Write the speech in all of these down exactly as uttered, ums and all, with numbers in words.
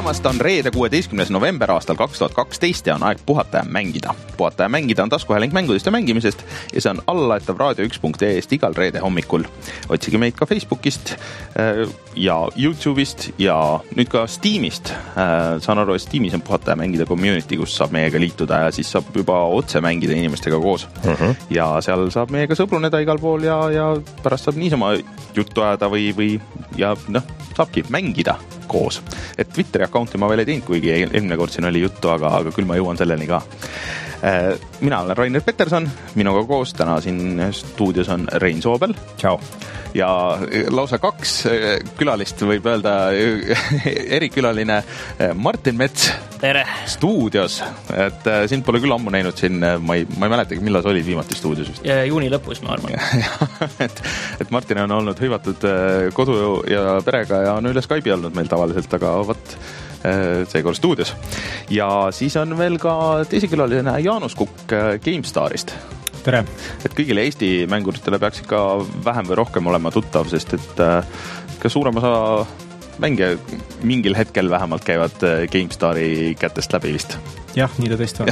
tulemast, on reede kuueteistkümnes november aastal kaks tuhat kaksteist ja on aeg puhata ja mängida. Puhata ja mängida on taskuhääling mängudest ja mängimisest ja see on allalaetav raadio üks punkt ee-st igal reede hommikul. Otsige meid ka Facebookist ja YouTube'ist ja nüüd ka Steamist. Saan aru, et Steamis on puhata ja mängida community, kus saab meiega liituda ja siis saab juba otse mängida inimestega koos. Uh-huh. Ja seal saab meiega sõbruneda igal pool ja, ja pärast saab niisama juttu ajada või, või ja noh, saabki mängida koos. Et Twitteri accounti ma veel ei teinud, kuigi eelmine kord siin oli juttu, aga, aga küll ma jõuan selleni ka. Mina olen Rainer Peterson, minuga koos täna siin stuudios on Rein Soobel. Ciao. Ja lausa kaks külalist võib öelda, erikülaline Martin Mets. Tere. Stuudios. Et sind pole küll ammu näinud siin, ma ei, ma ei mäletagi, millal sa olid viimati stuudios just. Ja juuni lõpus, ma arvan. et, et Martin on olnud hõivatud kodu ja perega ja on üle Skype'i olnud meil tavaliselt, aga võt seekord stuudios. Ja siis on veel ka teise külalisena Jaanus Kukk GameStarist. Tere. Et kõigile Eesti mänguritele peaks ikka vähem või rohkem olema tuttav, sest et ka suurem osa mänge mingil hetkel vähemalt käivad GameStari kätest läbi vist. Jah, nii ta tõesti on.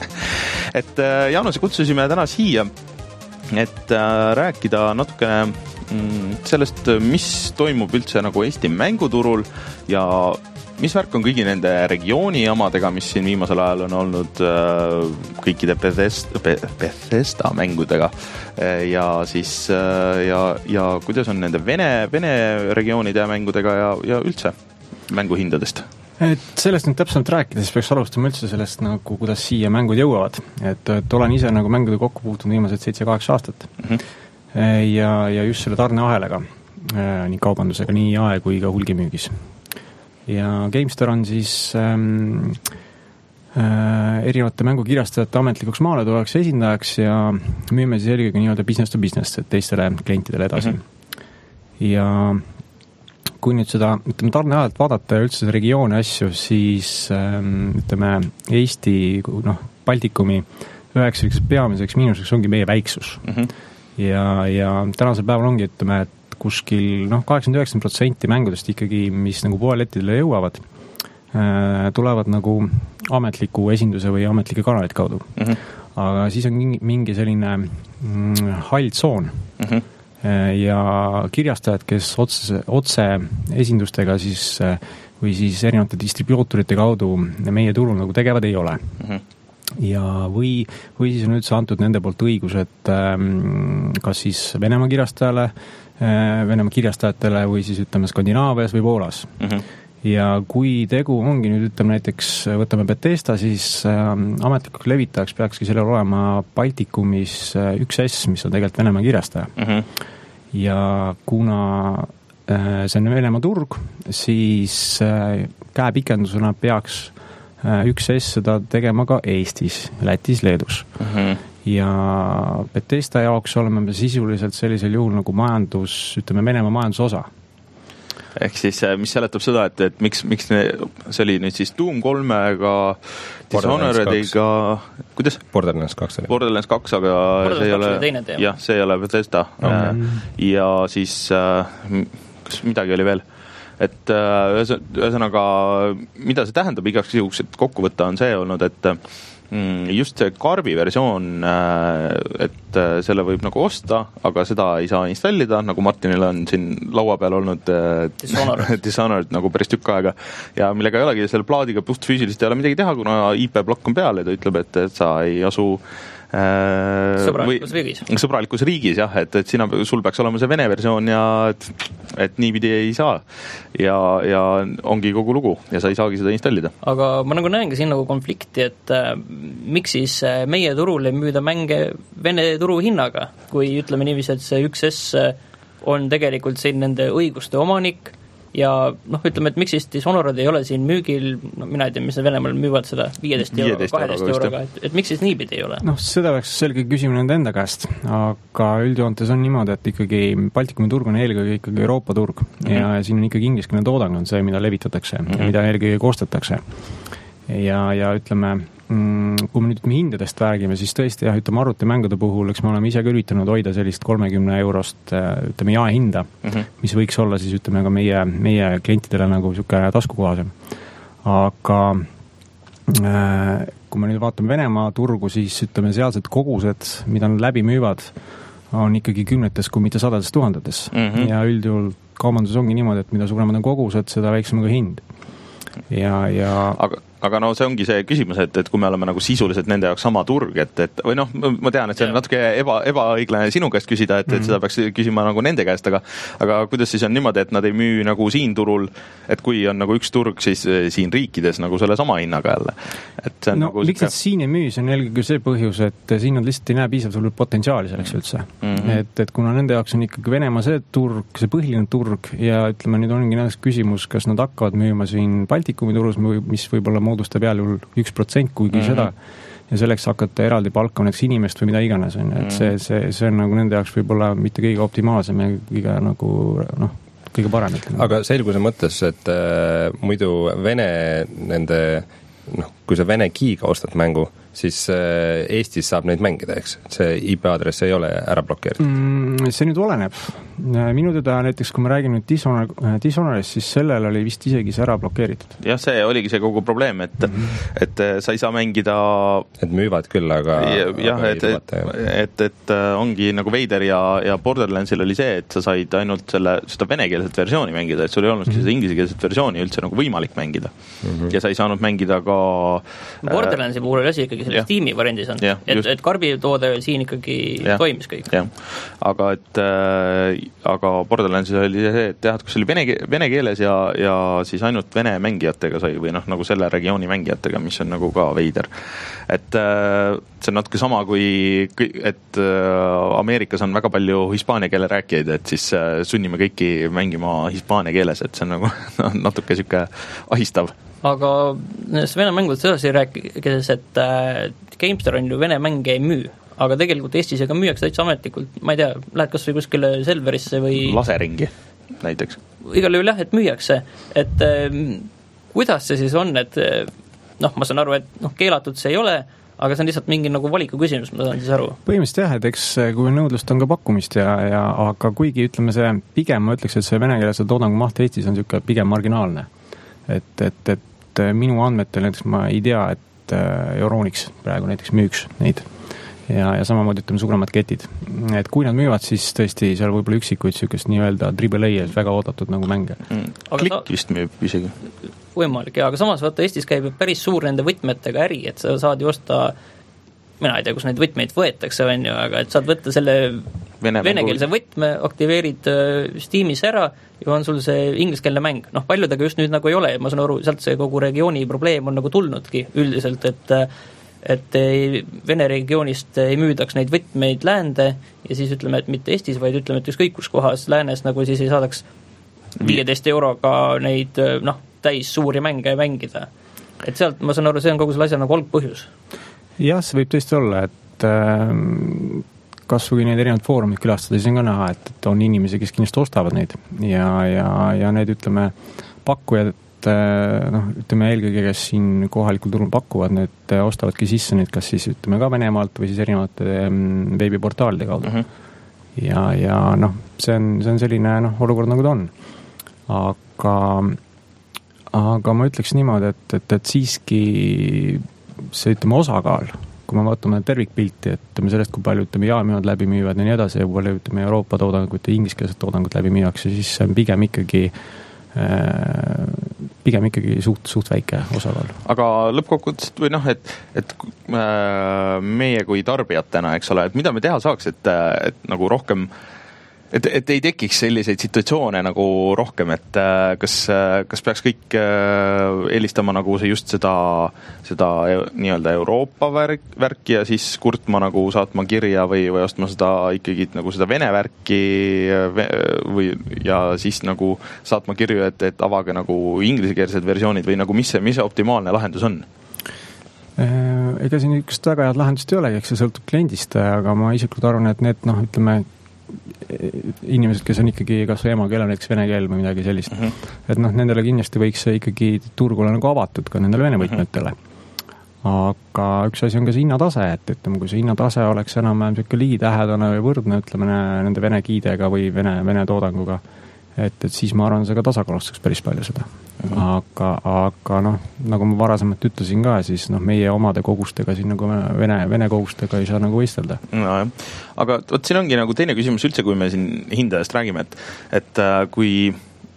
et Jaanuse kutsusime täna siia, et rääkida natukene sellest, mis toimub üldse nagu Eesti mänguturul ja mis värk on kõigi nende regiooni omadega, mis siin viimasel ajal on olnud kõikide Bethesda, Bethesda mängudega ja siis ja, ja kuidas on nende Vene, Vene regioonide mängudega ja, ja üldse mänguhindadest? Et sellest nüüd täpselt rääkida, siis peaks alustama üldse sellest, nagu, kuidas siia mängud jõuavad. Et, et olen ise nagu mängude kokku puutunud viimased seitse kaheksa aastat. Mm-hmm. Ja, ja just selle tarneahelaga, nii kaubandusega, nii jae kui ka hulgimüügis. Ja GameStar on siis ähm, äh, erinevate mängukirjastajate ametlikuks maaletuleks esindajaks ja müüme siis eelkõige nii-öelda business to business, et teistele klientidele edasi. Mm-hmm. Ja kui nüüd seda, ütleme, tarneajalt vaadata ja üldse regiooni asju, siis ähm, ütleme, Eesti, noh, Baltikumi üheksaks peamiseks miinuseks ongi meie väiksus. Mm-hmm. Ja, ja tänasel päeval ongi, ütleme, et kuskil noh, kaheksakümmend üheksa protsenti mängudest ikkagi, mis nagu poelettidele jõuavad, tulevad nagu ametliku esinduse või ametlike kanalid kaudu. Mm-hmm. Aga siis on mingi selline mm, hall tsoon. Mm-hmm. Ja kirjastajad, kes otse, otse esindustega siis, või siis erinevate distribuutorite kaudu meie turul nagu tegevad ei ole. Mm-hmm. Ja või, või siis on üldse antud nende poolt õigus, et ähm, kas siis Venemaa kirjastajale, äh, Venemaa kirjastajatele või siis ütleme Skandinaavias või Poolas. Mm-hmm. Ja kui tegu ongi nüüd ütleme näiteks, võtame Bethesda, siis ähm, ametlikuks levitajaks peakski sellel olema Baltikumis äh, üks S, mis on tegelikult Venemaa kirjastaja. Mm-hmm. Ja kuna äh, see on Venemaa turg, siis äh, käepikendusena peaks üks S seda tegema ka Eestis, Lätis, Leedus. Uh-huh. Ja Bethesda jaoks oleme me sisuliselt sellisel juhul nagu majandus, ütleme Venemaa majandusosa. Ehk siis, mis seletab seda, et, et miks, miks ne, see oli nüüd siis Doom kolmega, Dishonored'iga, kuidas? Borderlands kaks oli. Borderlands kaks, aga Borderlands see ei ole, teine jah, see ei ole Bethesda. Okay. Ja siis, kas midagi oli veel? Et ühesõnaga, mida see tähendab igaks juhuks, et kokku võtta on see olnud, et just see Karbi versioon, et selle võib nagu osta, aga seda ei saa installida, nagu Martinil on siin laua peal olnud Dishonored, Dishonored nagu päris tükk aega ja millega ei olegi selle plaadiga puht füüsilist ei ole midagi teha, kuna I P-blokk on peal ja ta ütleb, et, et sa ei asu sõbralikus või, riigis. Sõbralikus riigis, jah, et, et sina, sul peaks olema see Vene versioon ja et, et niipidi ei saa. Ja, ja ongi kogu lugu ja sa ei saagi seda installida. Aga ma nagu näen ka siin nagu konflikti, et äh, miks siis meie turul ei müüda mänge Vene turu hinnaga, kui ütleme niiviisi, et see üks S on tegelikult siin nende õiguste omanik ja noh, ütleme, et miks siis Dishonored ei ole siin müügil, no mina ei tea, mis Venemaal müüvad seda viieteist euroga, kaheteist euroga, et, et miks siis niipidi ei ole? Noh, seda peaks selge küsima nende enda käest, aga üldjoontes on niimoodi, et ikkagi Baltikumi turg on eelkõige ikkagi Euroopa turg mm-hmm. ja siin on ikkagi ingliskeelne toodang on see, mida levitatakse mm-hmm. ja mida eelkõige koostatakse. Ja, ja ütleme, kui me nüüd hindadest räägime, siis tõesti jah, ütleme arvutimängude puhul, eks me oleme ise ka üritanud hoida sellist kolmekümne eurost ütleme jaehinda, mm-hmm. mis võiks olla siis ütleme ka meie, meie klientidele nagu niisugune taskukohasem. aga kui me nüüd vaatame Venemaa turgu, siis ütleme sealsed kogused, mida nad läbi müüvad, on ikkagi kümnetes, kui mitte sadades tuhandetes. Mm-hmm. Ja üldjuhul kaubandus ongi niimoodi, et mida suuremad on kogused, seda väiksem ka hind. Ja, ja... Aga, aga no see ongi see küsimus, et, et kui me oleme nagu sisuliselt nende jaoks sama turg, et, et või noh, ma tean, et see on natuke eba, ebaõiglane sinu käest küsida, et, et mm-hmm. seda peaks küsima nagu nende käest, aga, aga kuidas siis on niimoodi, et nad ei müü nagu siin turul, et kui on nagu üks turg, siis siin riikides nagu selle sama hinnaga jälle. Et see on no nagu lihtsalt siuke... siin ei müü, see on eelkõige see põhjus, et siin nad lihtsalt ei näe piisavalt potentsiaali selleks üldse. Mm-hmm. Et, et kuna nende jaoks on ikkagi Venemaa see turg, see põhiline turg ja ütleme, nüüd ongi näiteks küsimus, kas nad hakkavad müüma siin Baltikumi turus, mis võib-olla moodustab jälle üks protsent, kuigi mm-hmm. seda ja selleks hakata eraldi palkama näiteks inimest või mida iganes on, et see, see, see on nagu nende jaoks võib-olla mitte kõige optimaalsem ja kõige nagu noh, kõige parem. Aga selguse mõttes, et äh, muidu Vene nende, noh, kui sa Vene kiiga ostad mängu, siis äh, Eestis saab neid mängida, eks? See I P aadress ei ole ära blokeeritud? Mm, see nüüd oleneb. Minu teda näiteks, kui me räägime nüüd Dishonor, Dishonorist, siis sellel oli vist isegi see ära blokeeritud. Jah, see oligi see kogu probleem, et, mm-hmm. et sa ei saa mängida... Et müüvad küll, aga... Jah, et, et, et, et ongi nagu Veider ja, ja Borderlandsil oli see, et sa said ainult selle, seda venekeelset versiooni mängida, et sul ei olnud mm-hmm. seda inglisekeelset versiooni üldse nagu võimalik mängida. Mm-hmm. Ja sa ei saanud mängida ka... Borderlandsi puhul oli asi ikkagi selles Steam'i variandis on, ja, et, et karbi toode siin ikkagi ja. Toimis kõik. Ja. Aga, et, äh, aga Borderlandsis oli see, et jah, et kus oli vene, vene keeles ja, ja siis ainult vene mängijatega sai või noh, nagu selle regiooni mängijatega, mis on nagu ka veider. Et äh, see on natuke sama kui, et äh, Ameerikas on väga palju hispaania keele rääkijaid, et siis äh, sunnime kõiki mängima hispaania keeles, et see on nagu natuke siuke ahistav. Aga nendest Vene mängudest edasi rääkides, et äh, GameStar on ju Vene mänge ei müü, aga tegelikult Eestis ega müüakse täitsa ametlikult, ma ei tea, lähed kas või kuskile Selverisse või... Laseringi näiteks. Igal juhul jah, et müüakse, et äh, kuidas see siis on, et noh, ma saan aru, et noh, keelatud see ei ole, aga see on lihtsalt mingi nagu valiku küsimus, ma saan siis aru. Põhimõtteliselt jah, et eks kui nõudlust on ka pakkumist ja, ja aga kuigi ütleme see, pigem ma ütleks, et see venekeelse toodangu maht Eestis on niisugune pigem marginaalne. Et, et, et minu andmetel näiteks ma ei tea, et Euronix praegu näiteks müüks neid ja, ja samamoodi ütleme suuremad ketid. Et kui nad müüvad, siis tõesti seal võib-olla üksikuid niisugust nii-öelda triple A väga oodatud nagu mänge. Mm. Klikk sa... vist müüb isegi. Võimalik, ja, aga samas vaata Eestis käib päris suur nende võtmetega äri, et sa saad ju osta, mina ei tea, kus neid võtmeid võetakse, on ju, aga et saad võtta selle Vene venekeelse võtme, aktiveerid Steamis ära ja on sul see ingliskeelne mäng. Noh, paljudega just nüüd nagu ei ole, ma saan aru, sealt see kogu regiooni probleem on nagu tulnudki üldiselt, et et ei, Vene regioonist ei müüdaks neid võtmeid läände ja siis ütleme, et mitte Eestis, vaid ütleme, et ükskõik kus kohas läänes nagu siis ei saadaks viieteist euroga neid noh, täis suuri mänge mängida. Et sealt, ma saan aru, see on kogu selle asja nagu algpõhjus. Jah, see võib tõesti olla, et äh, kas või need erinevad foorumid külastada, siis on ka näha, et, et on inimesi, kes kindlasti ostavad neid ja, ja, ja need, ütleme, pakkujad, noh, ütleme eelkõige, kes siin kohalikul turul pakuvad, need ostavadki sisse neid, kas siis ütleme ka Venemaalt või siis erinevate veebiportaalide kaudu. Uh-huh. Ja, ja noh, see on, see on selline noh, olukord nagu ta on. Aga, aga ma ütleks niimoodi, et, et, et siiski see, ütleme, osakaal, kui me vaatame tervikpilti, et ütleme sellest, kui palju ütleme jaemüüjad läbi müüvad ja nii edasi, ja kui palju ütleme Euroopa toodangut ja ingliskeelset toodangut läbi müüakse, siis see on pigem ikkagi pigem ikkagi suht, suht väike osakaal. Aga lõppkokkuvõttes või noh, et, et meie kui tarbijatena, eks ole, et mida me teha saaks, et, et nagu rohkem Et, et ei tekiks selliseid situatsioone nagu rohkem, et kas, kas peaks kõik eelistama nagu see just seda, seda nii-öelda Euroopa värk, värki ja siis kurtma nagu saatma kirja või, või ostma seda ikkagi nagu seda Vene värki või, ja siis nagu saatma kirju, et, et avage nagu inglisekeelsed versioonid või nagu mis see, mis see optimaalne lahendus on? Ega siin ükst väga head lahendust ei ole, eks see sõltub kliendist, aga ma isiklikult arvan, et need noh, ütleme inimesed, kes on ikkagi kas või emakeel on näiteks vene keel või midagi sellist. Uh-huh. Et noh, nendele kindlasti võiks ikkagi turg olla nagu avatud ka nendele vene võtmetele. Uh-huh. Aga üks asi on ka see hinnatase, et ütleme, kui see hinnatase oleks enam siuke ligitähedane või võrdne, ütleme, nende vene kiidega või vene, vene toodanguga, et, et siis ma arvan, see ka tasakaalustaks päris palju seda. Mm -hmm. aga, aga noh, nagu ma varasemalt ütlesin ka, siis noh, meie omade kogustega siin nagu Vene, Vene kogustega ei saa nagu võistelda. No, jah. Aga vot siin ongi nagu teine küsimus üldse, kui me siin hindadest räägime, et, et kui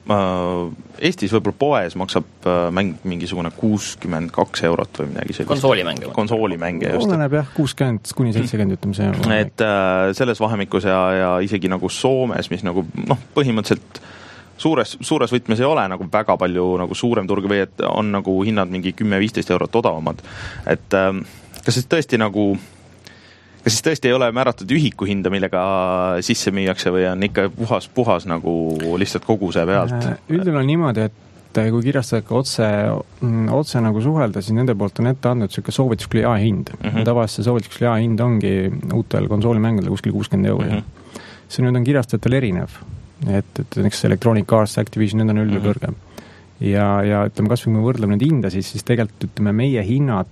Eestis võib-olla poes maksab mäng mingisugune kuuskümmend kaks eurot või midagi sellist. Konsoolimänge. Konsoolimänge, just. Oleneb jah, kuuskümmend kuni seitsekümmend, ütleme see. Et äh, selles vahemikus ja, ja isegi nagu Soomes, mis nagu noh, põhimõtteliselt suures, suures võtmes ei ole nagu väga palju nagu suurem turg või et on nagu hinnad mingi kümme viisteist eurot odavamad. Et äh, kas siis tõesti nagu kas siis tõesti ei ole määratud ühiku hinda, millega sisse müüakse või on ikka puhas, puhas nagu lihtsalt koguse pealt? Üldil on niimoodi, et kui kirjastajatega otse, otse nagu suhelda, siis nende poolt on ette andnud selline soovituslik jaehind. Mm -hmm. Tavaliselt soovituslik jaehind ongi uutel konsoolimängudel kuskil kuuskümmend euri. Mm -hmm. See nüüd on kirjastajatel erinev. Et, et näiteks Electronic Arts, Activision, need on üldse mm -hmm. kõrgem. Ja, ja ütleme, kas või kui me võrdleme neid hinda, siis, siis tegelikult ütleme, meie hinnad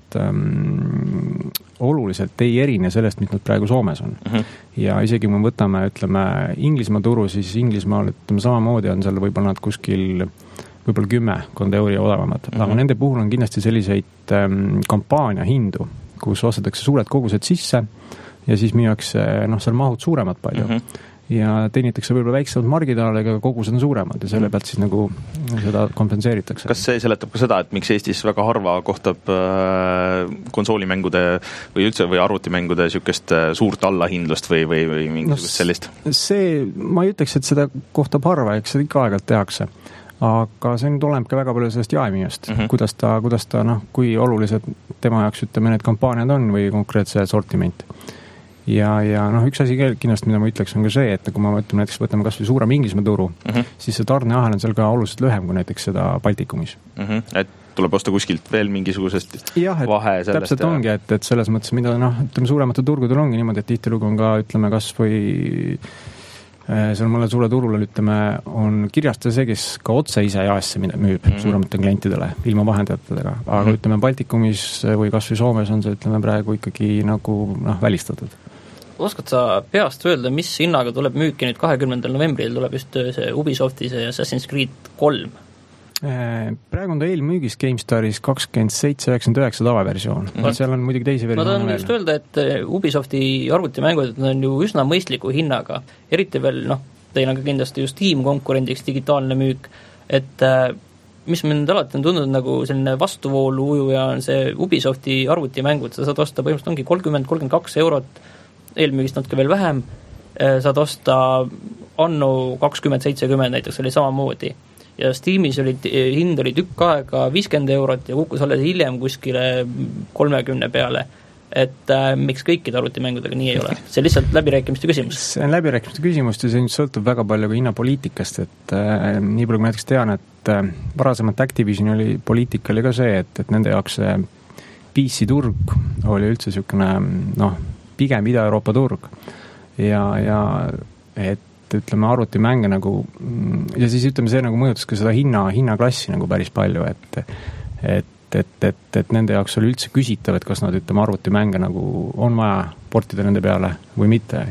ähm, oluliselt ei erine sellest, mis nad praegu Soomes on. Uh-huh. Ja isegi kui me võtame, ütleme, Inglismaa turu, siis Inglismaal, ütleme, samamoodi on seal võib-olla nad kuskil võib-olla kümme kond euri odavamad. Uh-huh. Aga nende puhul on kindlasti selliseid ähm, kampaania hindu, kus ostetakse suured kogused sisse ja siis müüakse, noh, seal mahud suuremad palju. Uh-huh. Ja teenitakse võib-olla väiksemad marginaaliga, aga kogused on suuremad ja selle pealt siis nagu seda kompenseeritakse. Kas see seletab ka seda, et miks Eestis väga harva kohtab äh, konsoolimängude või üldse või arvutimängude niisugust äh, suurt allahindlust või, või, või mingisugust no, sellist? See, ma ei ütleks, et seda kohtab harva, eks seda ikka aegalt tehakse. Aga see nüüd oleneb ka väga palju sellest jaemüüjast, uh-huh. kuidas ta, kuidas ta noh, kui olulised tema jaoks, ütleme, need kampaaniad on või konkreetse sortiment. Ja, ja noh, üks asi kindlasti, mida ma ütleks, on ka see, et kui ma ütleme, näiteks võtame kas või suurem Inglismaa turu, uh-huh. siis see tarneahel on seal ka oluliselt lühem kui näiteks seda Baltikumis. Uh-huh. Et tuleb osta kuskilt veel mingisugusest jah, vahe sellest. Täpselt ja... ongi, et, et selles mõttes, mida noh, ütleme, suuremate turgudel ongi niimoodi, et tihtilugu on ka, ütleme, kas või seal mõnel suure turul, ütleme, on kirjastaja see, kes ka otse ise jaesse müüb mm-hmm. suurematele klientidele, ilma vahendajatega. Aga mm-hmm. ütleme, Baltikumis või kas või Soomes on see, ütleme, praegu ikkagi nagu noh, välistatud. Oskad sa peast öelda, mis hinnaga tuleb müüki nüüd kahekümnendal novembril tuleb just see Ubisofti see Assassin's Creed kolm? Praegu on ta eelmüügis GameStaris kakskümmend seitse üheksakümmend üheksa tavaversioon. Mm-hmm. Seal on muidugi teisi versioone veel. Ma tahan just öelda, et Ubisofti arvutimängud on ju üsna mõistliku hinnaga. Eriti veel, noh, teil on ka kindlasti just Steam konkurendiks digitaalne müük, et mis mind alati on tundnud nagu selline vastuvoolu ujuja on see Ubisofti arvutimängud, sa saad osta põhimõtteliselt ongi kolmkümmend kolmkümmend kaks eurot, eelmüügist natuke veel vähem, saad osta anno kakskümmend seitsekümmend näiteks oli samamoodi. Ja Steamis oli, hind oli tükk aega viiskümmend eurot ja kukkus alles hiljem kuskile kolmekümne peale. Et äh, miks kõikide arvutimängudega nii ei ole? See on lihtsalt läbirääkimiste küsimus. See on läbirääkimiste küsimus ja see sõltub väga palju ka hinnapoliitikast, et äh, nii palju kui ma näiteks tean, et äh, varasemalt Activision oli poliitika oli ka see, et, et nende jaoks see P C turg oli üldse niisugune noh, pigem Ida-Euroopa turg ja, ja et ütleme arvutimänge nagu ja siis ütleme see nagu mõjutas ka seda hinna, hinnaklassi nagu päris palju, et et, et, et, et nende jaoks oli üldse küsitav, et kas nad ütleme arvutimänge nagu on vaja portida nende peale või mitte.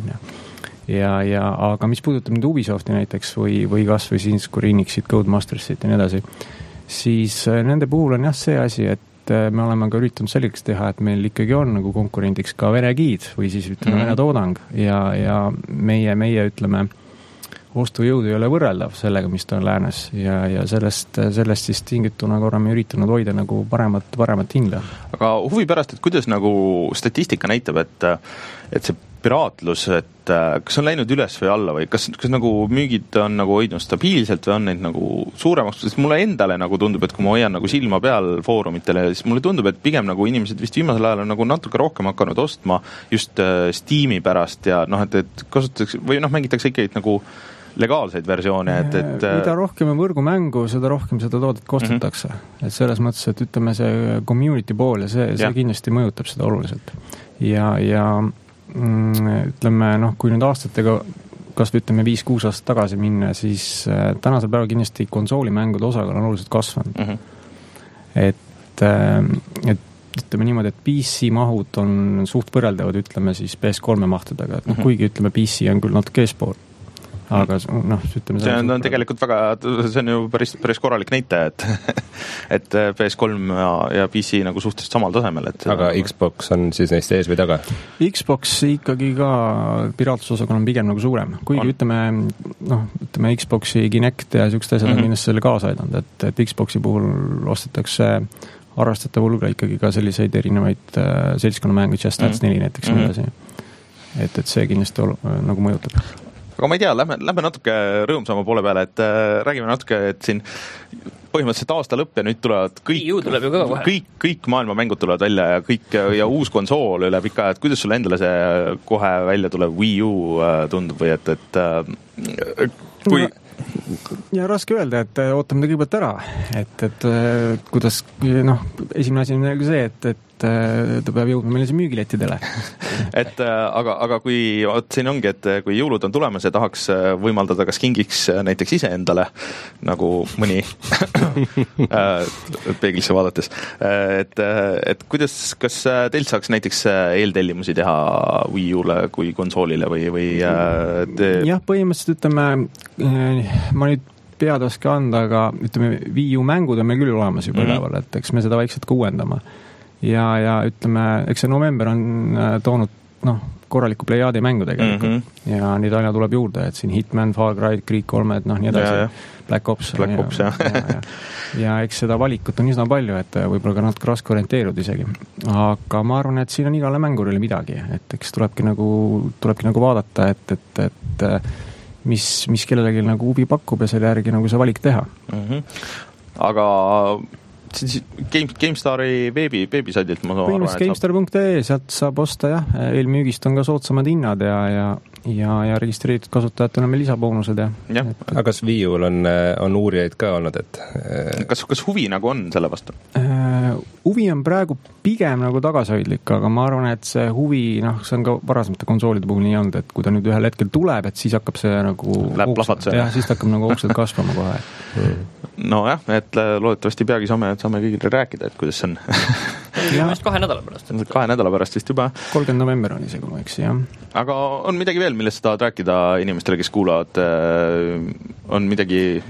Ja, ja aga mis puudutab nüüd Ubisofti näiteks või, või kas või siin Square Enixit, Codemastersit ja nii edasi, siis nende puhul on jah see asi, et me oleme ka üritanud selgeks teha, et meil ikkagi on nagu konkurendiks ka Vene giid või siis ütleme mm-hmm. Vene toodang ja, ja meie, meie ütleme ostujõud ei ole võrreldav sellega, mis ta on läänes ja, ja sellest, sellest siis tingituna korra me üritanud hoida nagu paremat, paremat hinda. Aga huvi pärast, et kuidas nagu statistika näitab, et, et see piraatlus, et kas on läinud üles või alla või kas, kas nagu müügid on nagu hoidnud stabiilselt või on neid nagu suuremaks, sest mulle endale nagu tundub, et kui ma hoian nagu silma peal foorumitele, siis mulle tundub, et pigem nagu inimesed vist viimasel ajal on nagu natuke rohkem hakanud ostma just Steam'i pärast ja noh, et, et kasutatakse või noh, mängitakse ikkagi nagu legaalseid versioone, et, et mida rohkem on võrgumängu, seda rohkem seda toodet kostatakse. Mm-hmm. Et selles mõttes, et ütleme see community pool ja see, see ja. kindlasti mõjutab seda oluliselt. Ja, ja mm, ütleme, noh, kui nüüd aastatega kas või ütleme viis-kuus aastat tagasi minna, siis äh, tänasel päeval kindlasti konsoolimängude osakaal on oluliselt kasvanud. Mm-hmm. Et, äh, et ütleme niimoodi, et P C mahud on suht võrreldavad, ütleme siis P S kolme mahtudega. Et noh, mm-hmm. kuigi ütleme P C on küll natuke eespool. aga noh, ütleme see on, on tegelikult väga, see on ju päris, päris korralik näitaja, et et P S kolm ja, ja P C nagu suhteliselt samal tasemel. Et aga Xbox on siis neist ees või taga? Xbox ikkagi ka piraatlusosakond on pigem nagu suurem, kuigi on. ütleme, noh, ütleme Xboxi Kinect ja niisugused asjad mm -hmm. on kindlasti selle kaasa aidanud, et, et Xboxi puhul ostetakse arvestatav hulga ikkagi ka selliseid erinevaid äh, seltskonnamängu, Just Dance neli näiteks mm -hmm. edasi. Et, et see kindlasti olu, nagu mõjutab. Aga ma ei tea, lähme, lähme natuke rõõmsama poole peale, et äh, räägime natuke, et siin põhimõtteliselt aasta lõpp ja nüüd tulevad kõik, tuleb ju ka kohe. kõik, kõik maailma mängud tulevad välja ja kõik ja uus konsool üle pika aja, et kuidas sulle endale see kohe välja tulev Wii U äh, tundub või et, et äh, kui no, ja raske öelda, et ootame ta kõigepealt ära, et, et kuidas, noh, esimene asi on nagu see, et, et ta peab jõudma meile see müügilettidele. et aga, aga kui, oot, siin ongi, et kui jõulud on tulemas ja tahaks võimaldada kas kingiks näiteks ise endale, nagu mõni peeglisse vaadates, et, et kuidas, kas teilt saaks näiteks eeltellimusi teha Wii U-le kui konsoolile või, või te... jah, põhimõtteliselt ütleme, ma nüüd pead oska anda, aga ütleme, Wii U mängud on meil küll olemas juba mm-hmm. üleval, et eks me seda vaikselt ka uuendama. Ja, ja ütleme, eks see november on toonud, noh, korraliku plejaadi mängu tegelikult. Mm-hmm. Ja nüüd aina tuleb juurde, et siin Hitman, Far Cry, Creed kolm, noh, nii edasi. Ja, ja. Black Ops. Black ja, Ops, jah. Ja, ja, ja eks seda valikut on üsna palju, et võib-olla ka natuke raske orienteeruda isegi. Aga ma arvan, et siin on igale mängurile midagi, et eks tulebki nagu, tulebki nagu vaadata, et, et, et mis, mis kellelegi nagu huvi pakub ja selle järgi nagu see valik teha. Mm-hmm. Aga siis Game, GameStari veebi, veebisaidilt ma arvan, põhimõtteliselt GameStar punkt ee, sealt saab osta jah, eelmüügist on ka soodsamad hinnad ja, ja, ja, ja registreeritud kasutajatele on meil lisaboonused ja, ja. Et, aga kas Wii U-l on, on uurijaid ka olnud, et kas, kas huvi nagu on selle vastu? Uh, huvi on praegu pigem nagu tagasihoidlik, aga ma arvan, et see huvi, noh, see on ka varasemate konsoolide puhul nii olnud, et kui ta nüüd ühel hetkel tuleb, et siis hakkab see nagu läheb plahvatusele. jah, siis ta hakkab nagu hoogsalt kasvama kohe. no jah, et loodetavasti peagi saame, et saame kõigile rääkida, et kuidas see on. Just kahe nädala pärast. Kahe nädala pärast vist juba. kolmkümmend november on isegi, ma eksi, jah. Aga on midagi veel, millest sa tahad rääkida inimestele, kes kuulavad? On midagi...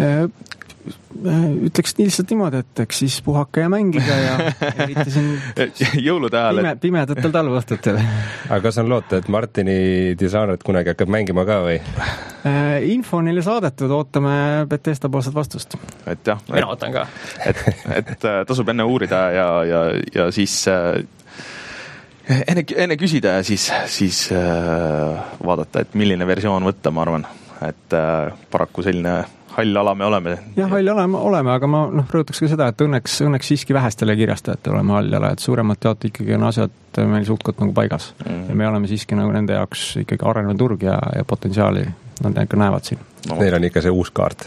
Ütleks lihtsalt niimoodi, et eks siis puhake ja mängiga ja eriti siin jõulude ajal pime, pimedatel talveõhtutel. Aga kas on loota, et Martini Dishonored kunagi hakkab mängima ka või? Info neile saadetud, ootame Bethesda poolset vastust. Et jah, mina ootan ka. Et, et tasub enne uurida ja, ja, ja siis enne, enne küsida ja siis, siis vaadata, et milline versioon võtta, ma arvan. Et paraku selline hall ala me oleme. jah, hall ala me oleme, aga ma noh, rõhutaks ka seda, et õnneks, õnneks siiski vähestele kirjastajatele oleme hall ala, et suuremat jaolt ikkagi on asjad meil suhtkot nagu paigas. Mm. Ja me oleme siiski nagu nende jaoks ikkagi arenev turg ja, ja potentsiaali nad ikka näevad siin. No. Neil on ikka see uus kaart.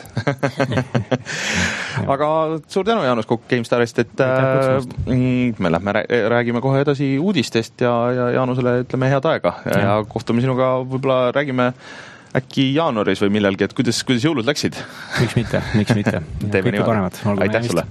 Aga suur tänu, Jaanus Kukk GameStarist, et äh, me lähme räägime kohe edasi uudistest ja, ja Jaanusele ütleme head aega ja, ja kohtume sinuga, võib-olla räägime äkki jaanuaris või millalgi, et kuidas, kuidas jõulud läksid? Miks mitte, miks mitte. Kõike paremat. Aitäh sulle.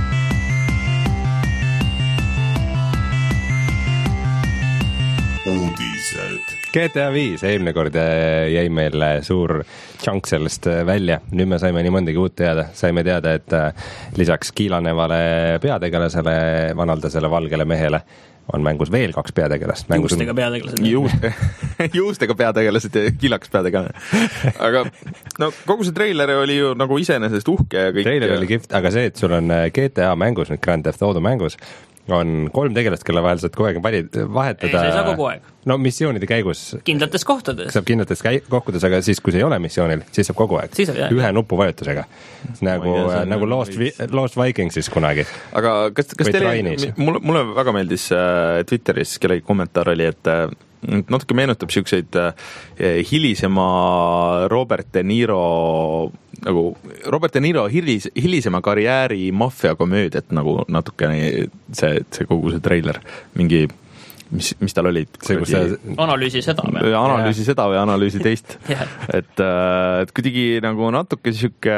Uudised. G T A viis, eelmine kord jäi meil suur chunk sellest välja. Nüüd me saime nii mõndagi uut teada. Saime teada, et lisaks kiilanevale peategelasele, vanaldasele valgele mehele on mängus veel kaks peategelast. Juustega peategelased. Juust, juustega peategelased ja kilaks peategelane. Aga no, kogu see trailer oli ju nagu iseenesest uhke ja kõik. Trailer oli kihvt, aga see, et sul on G T A mängus, nüüd Grand Theft Auto mängus, on kolm tegelast, kelle vahel saad kogu aeg vahetada. Ei, sa ei saa kogu aeg. No missioonide käigus. Kindlates kohtades. Saab kindlates käi- kohtades, aga siis, kui see ei ole missioonil, siis saab kogu aeg. Saab, ühe nupu vajutusega. Nagu, tea, nagu Lost, Vi- Lost Vikingsis kunagi. Aga kas, kas teile, mulle, mulle väga meeldis äh, Twitteris kellegi kommentaar oli, et äh, natuke meenutab siukseid äh, hilisema Robert De Niro nagu Robert De Niro hilis, hilisema karjääri maffiakomöödiat nagu natuke see, see kogu see trailer mingi, mis, mis tal oli? See, kus see... Analüüsi seda või? Analüüsi seda või analüüsi teist. yeah. et, et kuidagi nagu natuke siuke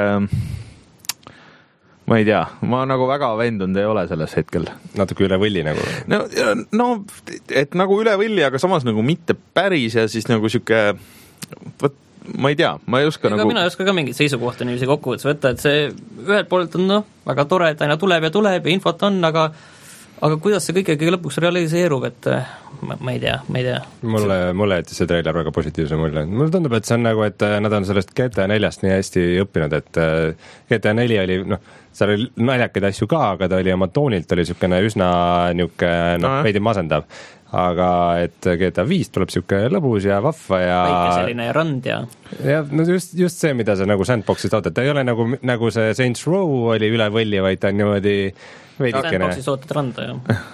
ma ei tea, ma nagu väga vendunud ei ole selles hetkel. Natuke üle võlli nagu? No, no, et nagu üle võlli, aga samas nagu mitte päris ja siis nagu siuke võt, ma ei tea, ma ei oska ega nagu mina ei oska ka mingit seisukohta niiviisi kokkuvõttes võtta, et see ühelt poolt on noh, väga tore, et aina tuleb ja tuleb ja infot on, aga aga kuidas see kõik ikkagi lõpuks realiseerub, et ma, ma ei tea, ma ei tea. Mulle, mulle jättis see treiler väga positiivse mulje. Mulle tundub, et see on nagu, et nad on sellest G T A neljast nii hästi õppinud, et G T A neli oli, noh, seal oli naljakaid asju ka, aga ta oli oma toonilt, oli niisugune üsna niuke, noh, veidi masendav. Aga et G T A viis tuleb niisugune lõbus ja vahva ja väike selline rand ja ja no just, just see, mida sa nagu Sandboxis ootad, ta ei ole nagu, nagu see Saints Row oli üle võlli, vaid ta on niimoodi veidikene. Sandboxis ootad randa, jah.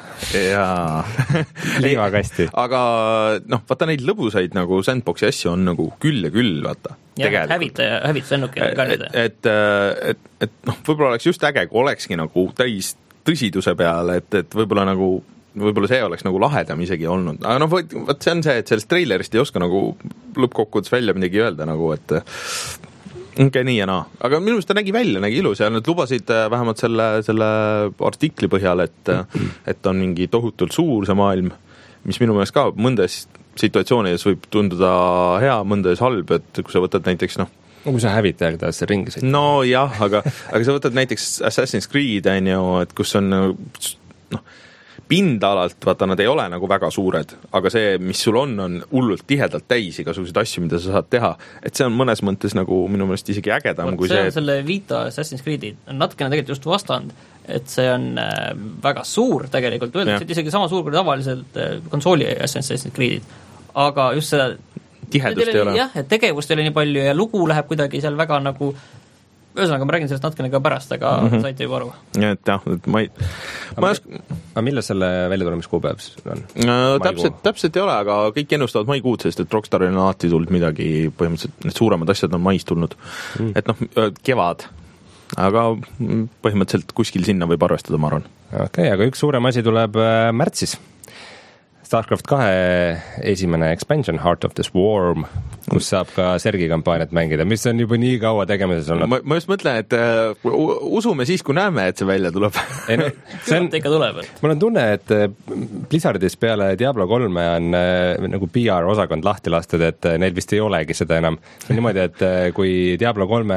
jaa liivakasti. aga noh, vaata neid lõbusaid nagu Sandboxi asju on nagu küll ja küll, vaata. jah, hävita ja hävita lennukil ka nüüd. Et, et, et, et noh, võib-olla oleks just äge, kui olekski nagu täis tõsiduse peale, et, et võib-olla nagu võib-olla see oleks nagu lahedam isegi olnud, aga noh, võt, võt see on see, et sellest treilerist ei oska nagu lõppkokkuvõttes välja midagi öelda nagu, et okei, okay, nii ja naa. Aga minu meelest ta nägi välja, nägi ilus ja nad lubasid vähemalt selle, selle artikli põhjal, et, et on mingi tohutult suur see maailm, mis minu meelest ka mõndes situatsioonides võib tunduda hea, mõndes halb, et kui sa võtad näiteks noh, kui sa hävitajaga tahad see ringi sõita. No jah, aga, aga sa võtad näiteks Assassin's Creed, on ju, et kus on noh, pindalalt, vaata, nad ei ole nagu väga suured, aga see, mis sul on, on hullult tihedalt täis igasuguseid asju, mida sa saad teha, et see on mõnes mõttes nagu minu meelest isegi ägedam kui see, see on selle Vita Assassin's Creed'i natukene tegelikult just vastand, et see on äh, väga suur tegelikult, öeldakse, et isegi sama suur kui tavaliselt äh, konsooli Assassin's Creed'id, aga just seda tihedust ei ole. jah, et tegevust ei ole nii palju ja lugu läheb kuidagi seal väga nagu ühesõnaga, ma räägin sellest natukene ka pärast, aga mm -hmm. saite juba aru. Ja, et jah, et ma ei ma aga, osk... aga millal selle väljatulemiskuupäev on? No, täpselt, täpselt ei ole, aga kõik ennustavad maikuud, sest et Rockstaril on alati tulnud midagi, põhimõtteliselt need suuremad asjad on mais tulnud mm. et noh, kevad, aga põhimõtteliselt kuskil sinna võib arvestada, ma arvan. Okei, okay, aga üks suurem asi tuleb märtsis. Starcraft kahe esimene expansion, Heart of the Swarm, kus saab ka Sergi kampaaniat mängida, mis on juba nii kaua tegemises olnud. Ma, ma just mõtlen, et uh, usume siis, kui näeme, et see välja tuleb. Ei, no, see on, ikka tuleb. Mul on tunne, et Blizzardis peale Diablo kolme on uh, nagu P R-osakond lahti lastud, et uh, neil vist ei olegi seda enam. See on niimoodi, et uh, kui Diablo kolme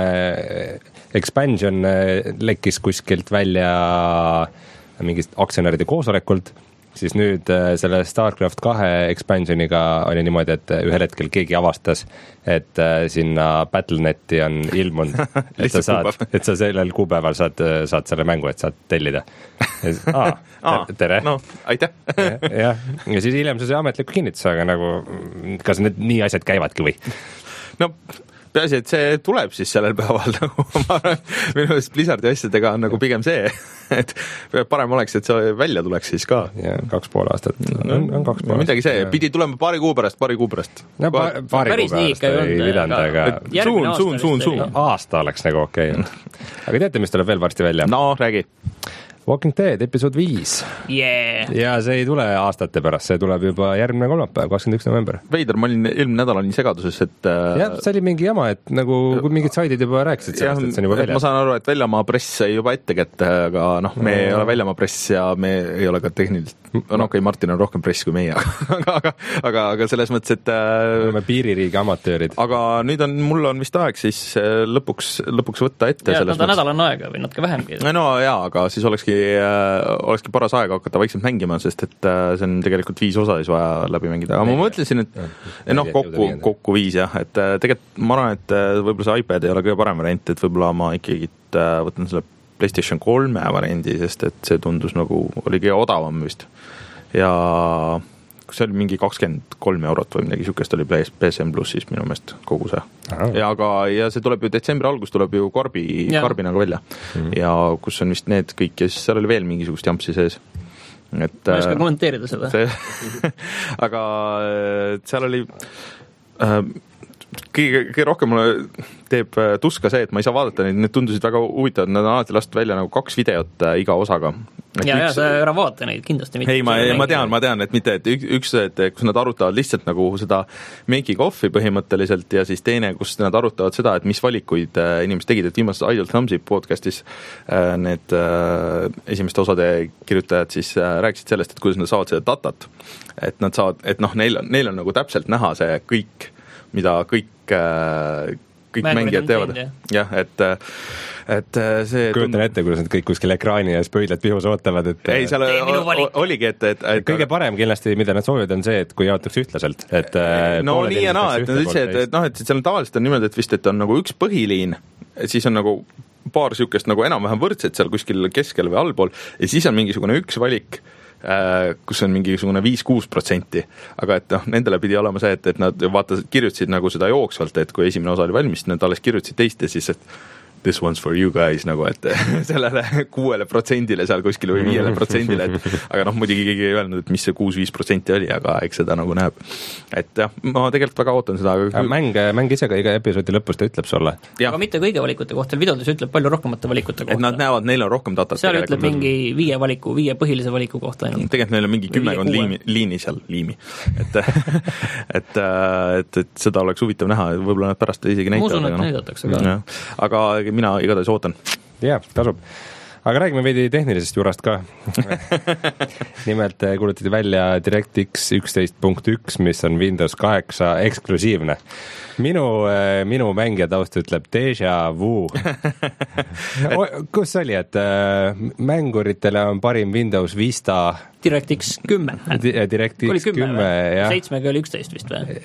expansion uh, lekkis kuskilt välja mingist aktsionäride koosolekult, siis nüüd selle Starcraft kahe expansioniga oli niimoodi, et ühel hetkel keegi avastas, et sinna Battle.neti on ilmunud, et sa saad, et sa sellel kuupäeval saad, saad selle mängu, et saad tellida. Aa, tere. No, aitäh. ja, ja siis hiljem see ametliku kinnitus, aga nagu, kas need nii asjad käivadki või? No, peaasi, et see tuleb siis sellel päeval, nagu ma arvan, minu eest Blizzardi asjadega on nagu pigem see, et parem oleks, et see välja tuleks siis ka. Ja, kaks pool aastat. On, on kaks pool midagi see, pidi tulema paari kuu pärast, paari kuu pärast. No, pa, paari kuu pärast ei pidanud, aga suun, suun, suun, suun. Aasta oleks nagu okei okay. Aga teate, mis tuleb veel varsti välja? No, räägi. Walking Dead episood viis yeah. ja see ei tule aastate pärast, see tuleb juba järgmine kolmapäev, kakskümmend üks november. Veider, ma olin eelmine nädal nii segaduses, et jah, see oli mingi jama, et nagu mingid saidid juba rääkisid sellest, et see on juba väljas. Ma saan aru, et väljamaa press sai juba ette kätte, aga noh, me no. ei ole väljamaa press ja me ei ole ka tehniliselt, no okei okay,, Martin on rohkem press kui meie, aga, aga, aga, aga selles mõttes, et me oleme piiririigi amatöörid. Aga nüüd on, mul on vist aeg siis lõpuks, lõpuks võtta ette. Ja, nad on nädal on aega või natuke vähemgi. No jaa, aga siis olekski olekski paras aega hakata vaikselt mängima, sest et see on tegelikult viis osa siis vaja läbi mängida, aga ma mõtlesin, et noh, kokku, kokku viis jah, et tegelikult ma arvan, et võib-olla see iPad ei ole kõige parem variant, et võib-olla ma ikkagi võtan selle PlayStation kolme variandi, sest et see tundus nagu, oli kõige odavam vist ja see oli mingi kakskümmend kolm eurot või midagi sükest oli P S N pluss siis minu meelest kogu see. Aha. Ja aga, ja see tuleb ju detsembri algus tuleb ju karbi, karbina ka välja. Mm-hmm. Ja kus on vist need kõik ja siis seal oli veel mingisugust jampsi sees. Et, ma ei oska kommenteerida seda. See, aga seal oli äh, kõige, kõige rohkem mulle teeb tuska see, et ma ei saa vaadata neid, need tundusid väga huvitavad, nad on alati lastud välja nagu kaks videot iga osaga. Et ja, üks, ja sa ära vaata neid kindlasti mitte. Ei, ma, ma tean, ma tean, et mitte, et üks, et kus nad arutavad lihtsalt nagu seda making of'i põhimõtteliselt ja siis teine, kus nad arutavad seda, et mis valikuid inimesed tegid, et viimases Idle Thumbsi podcastis need esimeste osade kirjutajad siis rääkisid sellest, et kuidas nad saavad seda datat, et nad saavad, et noh, neil, neil on nagu täpselt näha see kõik mida kõik, kõik Mängurid mängijad teevad. Jah, et, et see kujutan tund... ette, kuidas nad kõik kuskil ekraani ees pöidlad pihus ootavad, et ei, seal oligi, et, et, et kõige parem kindlasti, mida nad soovivad, on see, et kui jaotakse ühtlaselt, et no nii ja naa, et nad ütlesid, et, et noh, et seal on tavaliselt on niimoodi, et vist, et on nagu üks põhiliin, siis on nagu paar sihukest nagu enam-vähem võrdset seal kuskil keskel või allpool ja siis on mingisugune üks valik, kus on mingisugune viis-kuus protsenti, aga et noh, nendele pidi olema see, et, et nad vaatasid, kirjutasid nagu seda jooksvalt, et kui esimene osa oli valmis, nad alles kirjutasid teist ja siis, et this one's for you guys, nagu et sellele kuuele protsendile seal kuskil või viiele protsendile, et aga noh, muidugi keegi ei öelnud, et mis see kuus-viis protsenti oli, aga eks seda nagu näeb. Et jah, ma tegelikult väga ootan seda. Aga mäng, mäng ise ka iga episoodi lõpus ta ütleb sulle. Aga mitte kõige valikute kohta, videodes ütleb palju rohkemate valikute kohta. Et nad näevad, neil on rohkem datat. Seal ütleb mingi viie valiku, viie põhilise valiku kohta. Tegelikult neil on mingi kümmekond liimi, liini seal, liimi. Et, et, et, et seda oleks huvitav näha, võib-olla nad pärast isegi näitavad. Ma usun, et näidatakse ka. Aga mina igatahes ootan. Jaa, tasub. Aga räägime veidi tehnilisest juurast ka. Nimelt kuulutati välja DirectX üksteist punkt üks, mis on Windows kaheksa eksklusiivne. Minu, minu mängija taust ütleb Deja Vu. Kus oli, et mänguritele on parim Windows Vista DirectX kümme. DirectX kümme, jah. seitsmega oli üksteist vist või?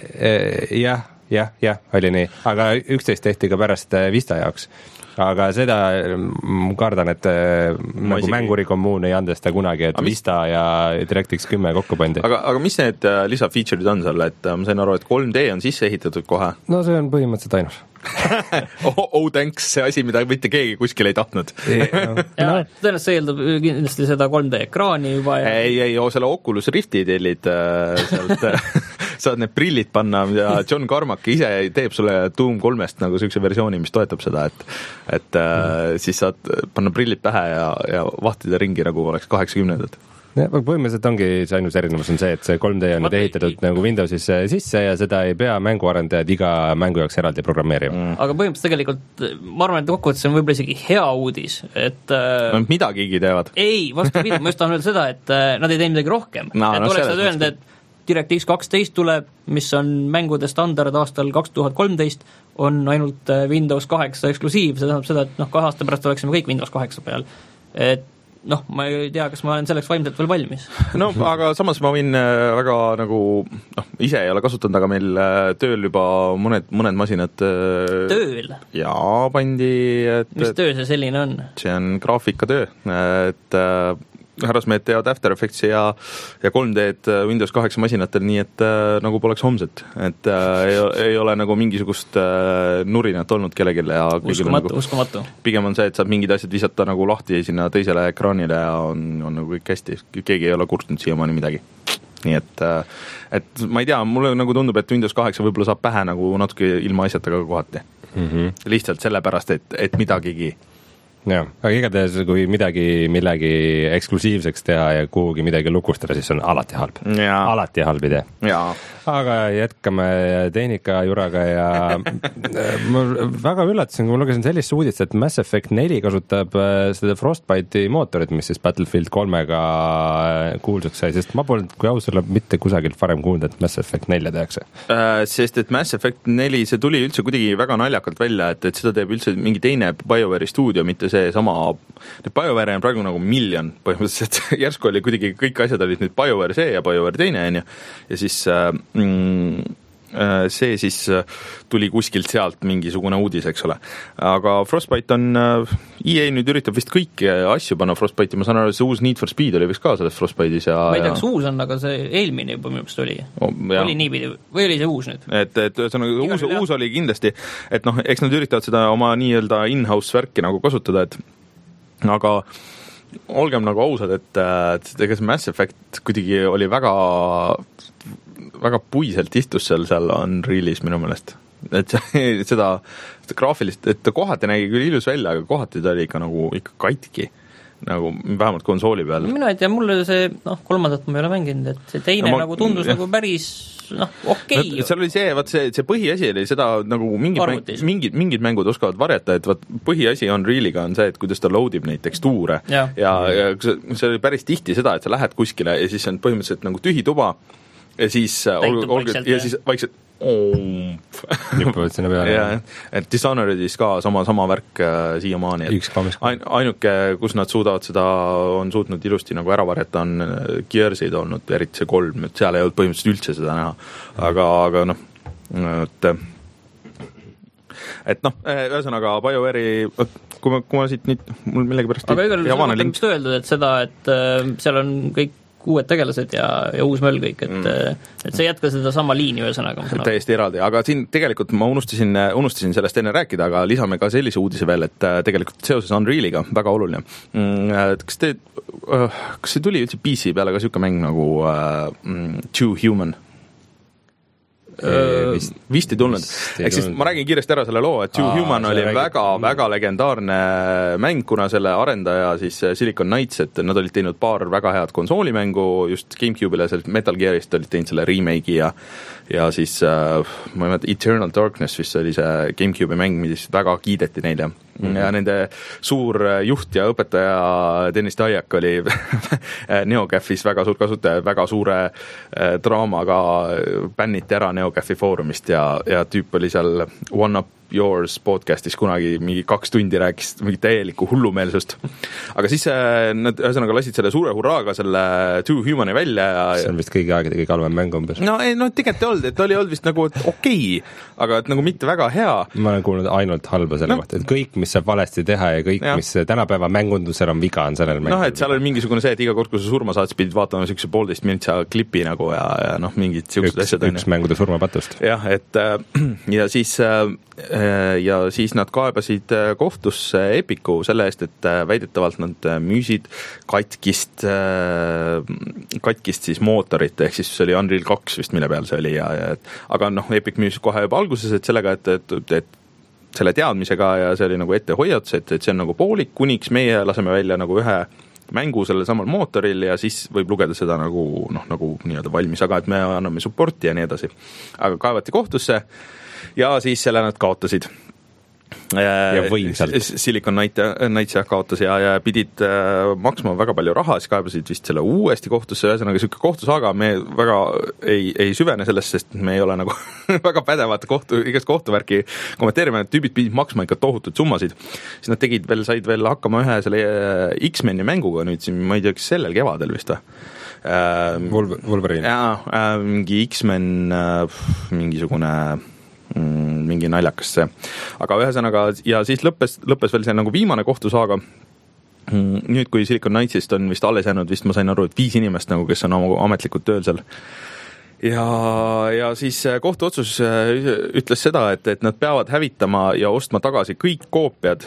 Jah, jah, jah, oli nii. Aga üksteist tehti ka pärast Vista jaoks. Aga seda kardan, et nagu isegi... mängurikommuun ei andesta kunagi, et aga Vista mis... ja DirectX kümme kokku pandi. Aga, aga mis need lisafeature'id on seal, et ma sain aru, et kolm D on sisse ehitatud kohe? No see on põhimõtteliselt ainus. oh, oh thanks, see asi, mida mitte keegi kuskil ei tahtnud. no, ja, tõenäoliselt see eeldab kindlasti seda kolm D ekraani juba. Ja... ei, ei, oo, selle Oculus Rifti tellid äh, sealt saad need prillid panna, mida John Carmack ise teeb sulle Doom kolmest nagu sükse versiooni, mis toetab seda, et et äh, siis saad panna prillid pähe ja, ja vahtida ringi, nagu oleks kaheksakümnendad. Ja, põhimõtteliselt ongi see ainus erinevus on see, et see kolm D on nüüd ehitatud nagu Windowsis sisse ja seda ei pea mänguarendajad iga mängu jaoks eraldi programmeerima. Mm. Aga põhimõtteliselt tegelikult, ma arvan, et kokkuvõttes on võib-olla isegi hea uudis, et no, midagigi teevad. Ei, vastupidi, ma just tahan öelda seda, et nad ei teinud midagi rohkem. No, et no, oleks nad öelnud, et DirectX kaksteist tuleb, mis on mängude standard aastal kaks tuhat kolmteist, on ainult Windows kaheksa eksklusiiv, see tähendab seda, et noh, kahe aasta pärast oleksime kõik Windows kaheksa peal. Et noh, ma ei tea, kas ma olen selleks vaimselt veel valmis. No, aga samas ma võin väga nagu, noh, ise ei ole kasutanud, aga meil tööl juba mõned, mõned masinad tööl? Jaa, pandi, et mis töö see selline on? See on graafikatöö, et härrasmehed teevad After Effectsi ja, ja kolm D-d Windows kaheksa masinatel, nii et äh, nagu poleks homset. Et äh, ei, ei ole nagu mingisugust äh, nurinat olnud kellegile. Ja uskumatu, nagu, uskumatu. Pigem on see, et saab mingid asjad visata nagu lahti sinna teisele ekraanile ja on, on nagu kõik hästi. Keegi ei ole kurtnud siiamaani midagi. Nii et, äh, et ma ei tea, mulle nagu tundub, et Windows kaheksa võib-olla saab pähe nagu natuke ilma asjataga kohati. Mm-hmm. Lihtsalt sellepärast, et, et midagigi. Jah, aga igatahes kui midagi millegi eksklusiivseks teha ja kuhugi midagi lukustada, siis on alati halb. Ja. Alati halb idee. Ja. Aga jätkame tehnika juraga ja ma väga üllatasin, kui ma lugesin sellist uudist, et Mass Effect neli kasutab seda Frostbite'i mootorit, mis siis Battlefield kolmega kuulsaks sai, sest ma polnud, kui aus olla, mitte kusagilt varem kuulnud, et Mass Effect neli tehakse. Äh, sest et Mass Effect neli, see tuli üldse kuidagi väga naljakalt välja, et, et seda teeb üldse mingi teine BioWare'i stuudio, mitte see sama, BioWare on praegu nagu miljon põhimõtteliselt, järsku oli kuidagi kõik asjad olid nüüd BioWare see ja BioWare teine, on ju, ja siis mm, see siis tuli kuskilt sealt mingisugune uudis, eks ole. Aga Frostbite on, E A nüüd üritab vist kõiki asju panna Frostbite'i, ma saan aru, see uus Need for Speed oli vist ka selles Frostbite'is ja ma ei tea, kas uus on, aga see eelmine juba minu meelest oli oh,. Oli niipidi, või oli see uus nüüd? Et, et ühesõnaga, uus, uus oli kindlasti, et noh, eks nad üritavad seda oma nii-öelda in-house värki nagu kasutada, et aga olgem nagu ausad, et, et ega see Mass Effect kuidagi oli väga väga puiselt istus seal, seal on Unrealis minu meelest. Et seda, seda graafilist, et kohati nägi küll ilus välja, aga kohati ta oli ikka nagu ikka katki. Nagu vähemalt konsooli peal. Mina ei tea, mulle see, noh, kolmandat ma ei ole mänginud, et see teine no, ma, nagu tundus jah. Nagu päris, noh, okei okay. No, seal oli see, vaat see, see põhiasi oli seda nagu mingid, mäng, mingid, mingid mängud oskavad varjata, et vaat põhiasi Unrealiga on see, et kuidas ta loadib neid tekstuure ja, ja, ja see, see oli päris tihti seda, et sa lähed kuskile ja siis on põhimõtteliselt nagu tühi tuba ja siis olgu, ja siis vaikselt nipuvad sinna peale. Ja, et Dishonoredis ka sama, sama värk äh, siiamaani. Ain, ainuke, kus nad suudavad seda, on suutnud ilusti nagu ära varjata, on Gearsid olnud, eriti see kolm, et seal ei olnud põhimõtteliselt üldse seda näha. Aga, aga noh, et et noh, ühesõnaga BioWare'i, kui ma, kui ma siit nüüd, mul millegi pärast aga igal juhul vist öeldud, et seda, et äh, seal on kõik uued tegelased ja, ja uus möll kõik, et mm. et see jätka seda sama liini ühesõnaga. Täiesti eraldi, aga siin tegelikult ma unustasin, unustasin sellest enne rääkida, aga lisame ka sellise uudise veel, et tegelikult seoses Unrealiga väga oluline. Kas te, kas see tuli üldse P C peale ka siuke mäng nagu uh, Two Human? Vist, vist ei tulnud. Ehk siis ma räägin kiiresti ära selle loo, et Two Aa, Human oli räägib... väga, väga legendaarne mäng, kuna selle arendaja siis Silicon Knights, et nad olid teinud paar väga head konsoolimängu, just GameCube'ile, Metal Gearist olid teinud selle remake'i ja ja siis äh, ma ei mõtle, Eternal Darkness vist oli see GameCube'i mäng, mis väga kiideti neile. Mm-hmm. Ja nende suur juht ja õpetaja Dennis Tajak oli NeoGAFis väga suur kasutaja, väga suure äh, draamaga bänniti ära NeoGAFi foorumist ja, ja tüüp oli seal One Up Yours podcastis kunagi mingi kaks tundi rääkis mingi täielikku hullumeelsust. Aga siis äh, nad ühesõnaga lasid selle suure hurraaga selle Two Humani välja ja see on vist kõigi aegade kõige halvem mäng umbes. No, ei, no tegelikult ei olnud, et oli olnud vist nagu okei, okay, aga et nagu mitte väga hea. Ma olen kuulnud ainult halba selle no. kohta, et kõik, mis saab valesti teha ja kõik, ja. mis tänapäeva mängundusel on viga, on sellel mängul. Noh, et seal oli mingisugune see, et iga kord, kui sa surma saad, pidid vaatama sükse poolteist minutsa klipi nagu ja, ja noh, mingid siuksed asjad. Üks mängude surmapatust. Jah, et ja siis ja siis nad kaebasid kohtusse Epicu selle eest, et väidetavalt nad müüsid katkist, katkist siis mootorit, ehk siis see oli Unreal kaks vist, mille peal see oli ja, ja aga noh, Epic müüs kohe juba alguses, et sellega, et, et, et selle teadmisega ja see oli nagu ette hoiatus, et, et see on nagu poolik, kuniks meie laseme välja nagu ühe mängu sellel samal mootoril ja siis võib lugeda seda nagu, noh, nagu nii-öelda valmis, aga et me anname supporti ja nii edasi. Aga kaevati kohtusse ja siis selle nad kaotasid. Ja võimsalt. Silicon Knights jah kaotas ja, ja pidid äh, maksma väga palju raha, siis kaebasid vist selle uuesti kohtusse, ühesõnaga siuke kohtusaaga, me väga ei, ei süvene sellest, sest me ei ole nagu väga pädevad kohtu, igast kohtuvärki kommenteerime, et tüübid pidid maksma ikka tohutud summasid. Siis nad tegid veel, said veel hakkama ühe selle X-meni mänguga nüüd siin, ma ei tea, kas sellel kevadel vist või? Wolverine. Jaa, äh, mingi X-men äh, mingisugune mingi naljakas see. Aga ühesõnaga, ja siis lõppes, lõppes veel see nagu viimane kohtusaaga. Nüüd, kui Silicon Knightsist on vist alles jäänud, vist ma sain aru, et viis inimest nagu, kes on ametlikult tööl seal. Ja, ja siis kohtuotsus ütles seda, et, et nad peavad hävitama ja ostma tagasi kõik koopiad,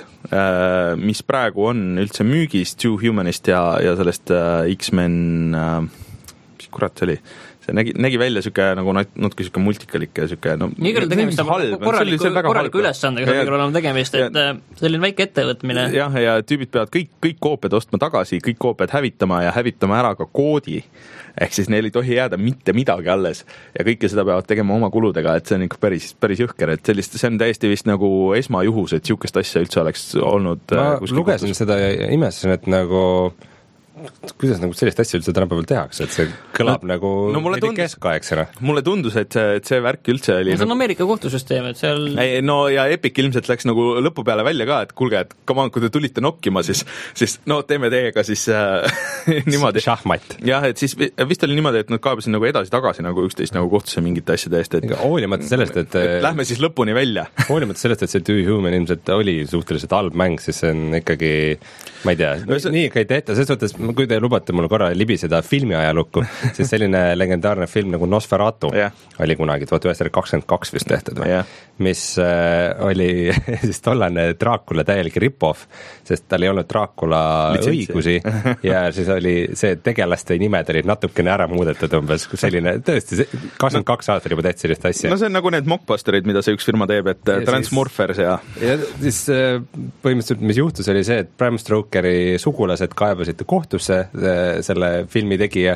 mis praegu on üldse müügis Two Humanist ja, ja sellest X-Men, mis kurat see oli? See nägi, nägi välja süke nagu natuke süke multikalik ja süke no, nii küll tegemist on korraliku, korraliku ülesandega kõigil olema tegemist, et ja, selline väike ettevõtmine. Jah, ja tüübid peavad kõik, kõik koopiad ostma tagasi, kõik koopiad hävitama ja hävitama ära ka koodi. Ehk siis neil ei tohi jääda mitte midagi alles ja kõike seda peavad tegema oma kuludega, et see on ikka päris, päris jõhker, et sellist, see on täiesti vist nagu esmajuhus, et siukest asja üldse oleks olnud. Ma lugesin seda ja imestasin, et nagu kuidas nagu sellist asja üldse tänapäeval tehakse, et see kõlab no, nagu no veidi tund... keskaegsena. Mulle tundus, et see, et see värk üldse oli... No, see on Ameerika kohtusüsteem, et seal... Ei, no ja Epic ilmselt läks nagu lõpu peale välja ka, et kuulge, et come on, kui te tulite nokkima, siis, siis no teeme teiega siis äh, niimoodi. Šahmat. Jah, et siis vist oli niimoodi, et nad kaebasid nagu edasi-tagasi nagu üksteist nagu kohtusse mingite asjade eest, et... Hoolimata sellest, et... et lähme siis lõpuni välja. Hoolimata sellest, et see Two Human ilmselt oli suhteliselt halb mäng, siis see on ikkagi... Ma ei tea, no, see... nii ikka ei tehta, selles suhtes, kui te lubate mul korra libiseda filmi ajalukku, siis selline legendaarne film nagu Nosferatu yeah. oli kunagi tuhat üheksasada kakskümmend kaks vist tehtud, yeah. mis äh, oli siis tollane Dracula täielik rip-off, sest tal ei olnud Dracula Litsentsi. Õigusi ja siis oli see tegelaste nimed olid natukene ära muudetud umbes, selline tõesti, kakskümmend kaks aastat juba tehti sellist asja. No see on nagu need mockbusterid, mida see üks firma teeb, et ja Transmorphers ja... Ja siis äh, põhimõtteliselt, mis juhtus, oli see, et Bram Stokeri sugulased kaebasid kohtusse selle filmi tegija,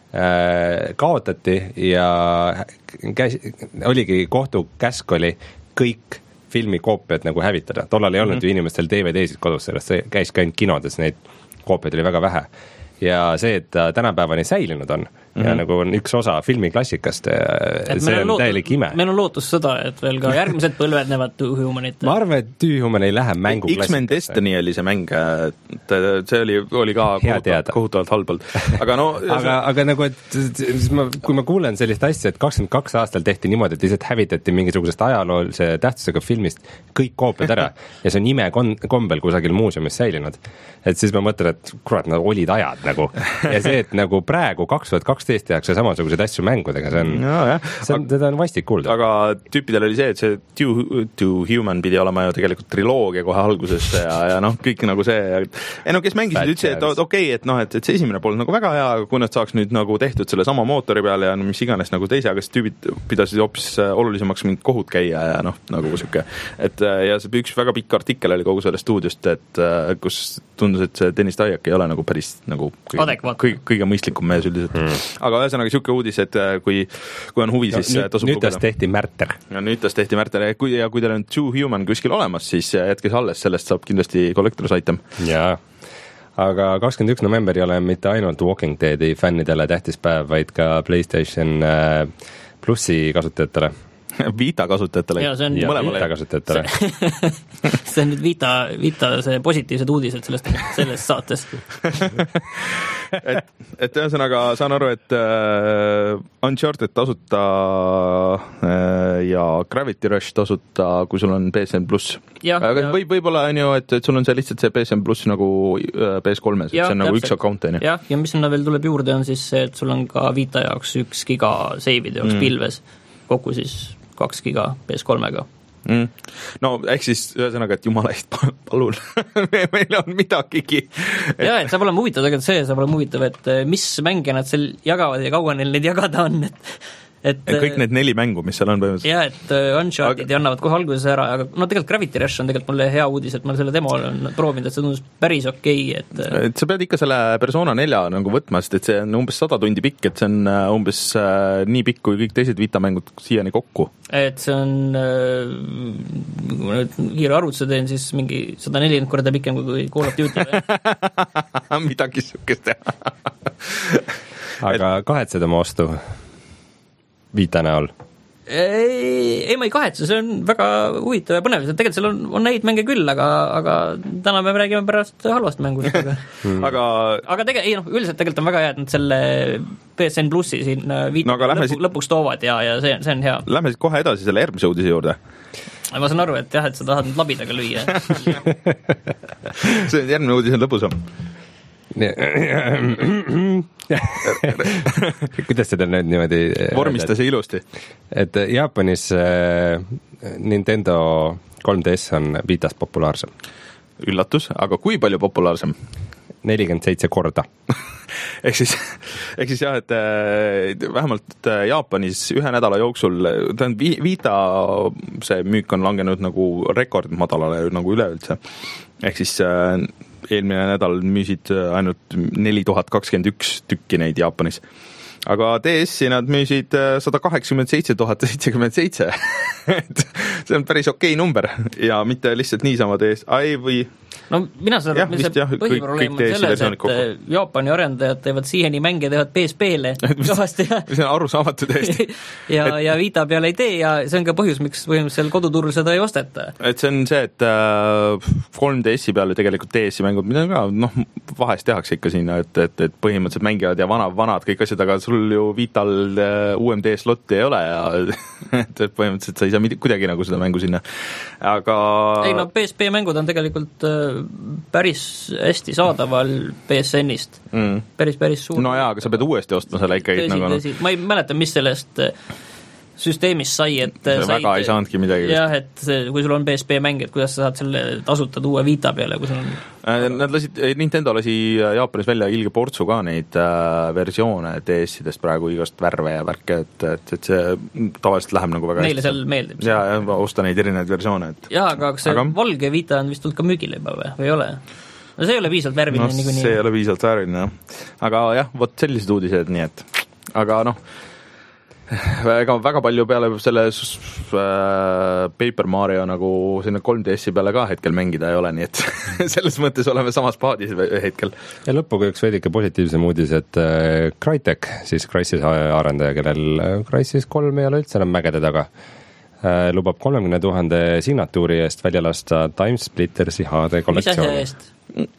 kaotati ja käis, oligi kohtu käsk oli kõik filmi koopiad nagu hävitada. Tollal ei olnud mm-hmm. ju inimestel D V D-sid kodus, sellest käis ka ainult kinodes, neid koopiad oli väga vähe. ja see, et ta tänapäevani säilinud on mm -hmm. ja nagu on üks osa filmiklassikast, see on täielik ime. Meil on lootus seda, et veel ka järgmised põlved näevad Two Humanit. Ma arvan, et Two Human ei lähe mängu klassikasse. X-Men Destiny oli see mäng, et see oli, oli ka kohutavalt, kohutavalt halbalt. Aga no aga, aga nagu, et ma, kui ma kuulen sellist asja, et kakskümmend kaks aastal tehti niimoodi, et lihtsalt hävitati mingisugusest ajaloolise tähtsusega filmist kõik koopiad ära ja see on ime kombel kusagil muuseumis säilinud. Et siis ma mõtlen, et kurat, nad olid ajad nagu. Ja see, et nagu praegu kaks tuhat kaksteist tehakse samasuguseid asju mängudega, see on, no, see on, teda on vastik kuulda. Aga tüüpidel oli see, et see Two, Two Human pidi olema ju tegelikult triloogia kohe alguses ja, ja noh, kõik nagu see, ei no kes mängisid, ütlesid, et okei, okay, et noh, et, et see esimene pool nagu väga hea, kui nad saaks nüüd nagu tehtud selle sama mootori peale ja no, mis iganes nagu teise, aga siis tüübid pidasid hoopis olulisemaks mingit kohut käia ja noh, nagu siuke, et ja see üks väga pikk artikkel oli kogu sellest stuudiost, et kus tundus, et see Dennis Dyack ei ole nagu päris nagu kõige, kõige, kõige mõistlikum mees üldiselt mm.. aga ühesõnaga siuke uudis, et kui, kui on huvi, siis no, tasub nüüd tast tehti Märter. Ja nüüd tast tehti Märter ja kui, ja kui teil on Two Human kuskil olemas, siis jätkes alles, sellest saab kindlasti Collector's Item. Jaa, aga kakskümmend üks november ei ole mitte ainult Walking Deadi fännidele tähtis päev, vaid ka PlayStation Plussi kasutajatele. Vita kasutajatele. Ja, see on ja, Vita kasutajatele. See, see on nüüd Vita, Vita see positiivsed uudised sellest, sellest saates. et, et ühesõnaga saan aru, et uh, Uncharted tasuta uh, ja Gravity Rush tasuta, kui sul on P S N Plus. Aga võib, võib-olla on ju, et, et sul on see lihtsalt see P S N Plus nagu uh, P S kolmes, et ja, see on nagu üks account. Jah, ja mis sinna veel tuleb juurde on siis see, et sul on ka Vita jaoks üks giga seivide jaoks mm. pilves, kokku siis kaks giga P S kolmega. Mm. No, ehk siis ühesõnaga, et jumala eest palun, meil on midagigi. Et... Ja, et saab olema huvitav, tegelikult see saab olema huvitav, et mis mänge nad seal jagavad ja kaua neil neid jagada on, et Et, kõik need neli mängu, mis seal on põhimõtteliselt. Jah, et Uncharted aga... annavad kohe alguses ära, aga no tegelikult Gravity Rush on tegelikult mulle hea uudis, et ma selle demo olen proovinud, et see tundus päris okei, et et sa pead ikka selle Persona nelja nagu võtma, sest et see on umbes sada tundi pikk, et see on umbes äh, nii pikk kui kõik teised Vita-mängud siiani kokku. Et see on äh, kui ma nüüd kiire arvutuse teen, siis mingi sada nelikümmend korda pikem kui Call of Duty. Midagi sukest teha. Aga et... kahetsed oma ostu Vita näol? Ei, ei, ma ei kahetse, see on väga huvitav ja põnev, tegelikult seal on, on neid mänge küll, aga, aga täna me räägime pärast halvast mängust. Aga, aga... aga tegelikult, ei noh, üldiselt tegelikult on väga hea, et nad selle P S N Plussi siin Vita no, lõpu, siit... lõpuks toovad ja, ja see, see on hea. Lähme siis kohe edasi selle järgmise uudise juurde. Ma saan aru, et jah, et sa tahad nüüd labidaga lüüa. See järgmine uudis on lõpusam. Kuidas seda nüüd niimoodi vormista see ilusti. Et Jaapanis äh, Nintendo kolm D S on Vitas populaarsem. Üllatus, aga kui palju populaarsem? nelikümmend seitse korda. ehk siis, ehk siis jah, et äh, vähemalt Jaapanis ühe nädala jooksul, ta on Vita, see müük on langenud nagu rekordmadalale nagu üleüldse. Ehk siis äh, eelmine nädal müüsid ainult neli tuhat kakskümmend üks tükki neid Jaapanis. Aga D S-i nad müüsid sada kaheksakümmend seitse tuhat seitsekümmend seitse. See on päris okei number ja mitte lihtsalt niisama D S, ai või... No mina saan aru, mis see põhiprobleem on selles, et kokku. Jaapani arendajad teevad siiani mänge, teevad P S P-le kõvasti. See on arusaamatu täiesti. ja, et... ja Vita peale ei tee ja see on ka põhjus, miks põhimõtteliselt koduturul seda ei osteta. Et see on see, et kolm D S-i peale tegelikult D S-i mängud, mida ka noh, vahest tehakse ikka siin, et, et, et põhimõtteliselt mängivad ja vanad, vanad kõik asjad, aga sul ju Vital U M D slotti ei ole ja et põhimõtteliselt sa ei saa kuidagi nagu seda mängu sinna. Aga... Ei no P S P mängud on tegelikult päris hästi saadaval P S N-ist. Mm. Päris, päris suur. No jaa, aga sa pead uuesti ostma selle ikkagi. Tõsi, nagu tõsi. Ma ei mäleta, mis sellest süsteemis sai, et see said, väga ei saanudki midagi. Jah, et see, kui sul on P S P mäng, et kuidas sa saad selle tasutada uue Vita peale, kui sul on... Nad lasid, Nintendo lasi Jaapanis välja ilge portsu ka neid äh, versioone D S-idest praegu igast värve ja värke, et, et, et see tavaliselt läheb nagu väga Neile hästi. Seal meeldib. Ja, ja osta neid erinevaid versioone. Et... Jaa, aga kas see aga... valge Vita on vist tulnud ka müügile juba või, või ei ole? No see ei ole piisavalt värviline no, niikuinii. See ei ole piisavalt värviline, jah. Aga jah, vot sellised uudised, nii et... Aga noh... väga, väga palju peale selle äh, Paper Mario nagu sinna kolm D S-i peale ka hetkel mängida ei ole, nii et selles mõttes oleme samas paadis hetkel. Ja lõpuga üks veidike positiivsem uudis, et äh, Crytek, siis Crysis arendaja, kellel Crysis kolm ei ole üldse enam mägede taga, äh, lubab kolmekümne tuhande signatuuri eest välja lasta Timesplittersi H D kollektsiooni. Mis asja eest?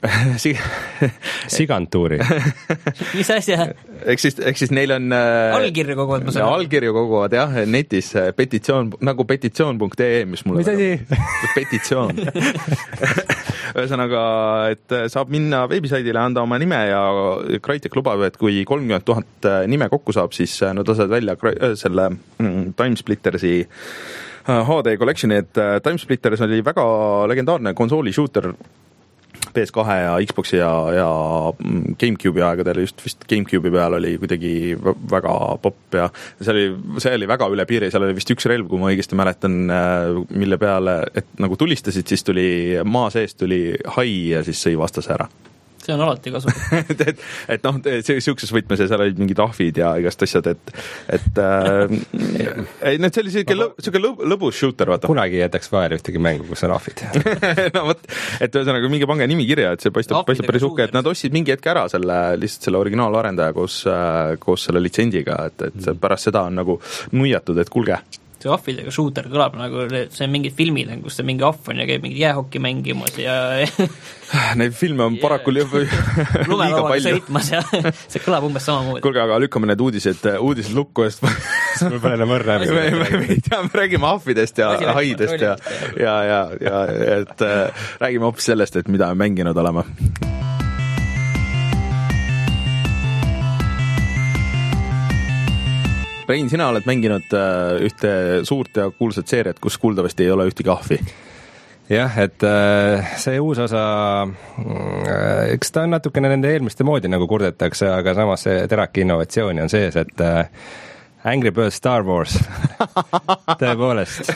Sigantuuri. Mis asja? Ehk siis, ehk siis neil on allkirju koguvad, ma saan. Allkirju koguvad jah, netis petitsioon, nagu petitsioon punkt ee, mis mulle mis asi? Petitsioon. Ühesõnaga, et saab minna veebisaidile, anda oma nime ja Crytek lubab, et kui kolmkümmend tuhat nime kokku saab, siis nad lased välja selle Timesplittersi H D collectioni, et Timesplitters oli väga legendaarne konsooli shooter P S kahe ja Xboxi ja, ja GameCube'i aegadel, just vist GameCube'i peal oli kuidagi väga popp ja see oli, see oli väga üle piiri, seal oli vist üks relv, kui ma õigesti mäletan, mille peale, et nagu tulistasid, siis tuli maa sees tuli hai ja siis sõi vastase ära. See on alati kasu. et, et, et noh, siukses võtmes ja seal olid mingid ahvid ja igast asjad, et et äh, ei, need see oli siuke lõb, lõb, lõbus shooter, vaata. Kunagi jätaks vahel ühtegi mängu, kus on ahvid. no vot, et ühesõnaga mingi pange nimi kirja, et see paistab, paistab päris uhke, et nad ostsid mingi hetk ära selle, lihtsalt selle originaalarendaja koos, koos selle litsendiga, et, et pärast seda on nagu nuiatud, et kulge. See ahvidega shooter kõlab nagu, see on mingid filmid, kus see mingi ahv on ja käib mingi jäähokki mängimas ja neid filme on paraku liiga palju sõitmas ja see kõlab umbes samamoodi. Kuulge, aga lükkame need uudised, uudised lukku, eest me pole enam õrra me, me, me, me, me räägime ahvidest ja haidest ja, ja, ja, ja et äh, räägime hoopis sellest, et mida me mänginud oleme. Rein, sina oled mänginud ühte suurt ja kuulsat seeriat, kus kuuldavasti ei ole ühtegi ahvi. Jah, et see uus osa, eks ta on natukene nende eelmiste moodi nagu kurdetakse, aga samas see teraki innovatsiooni on sees, et Angry Birds Star Wars. Tõepoolest.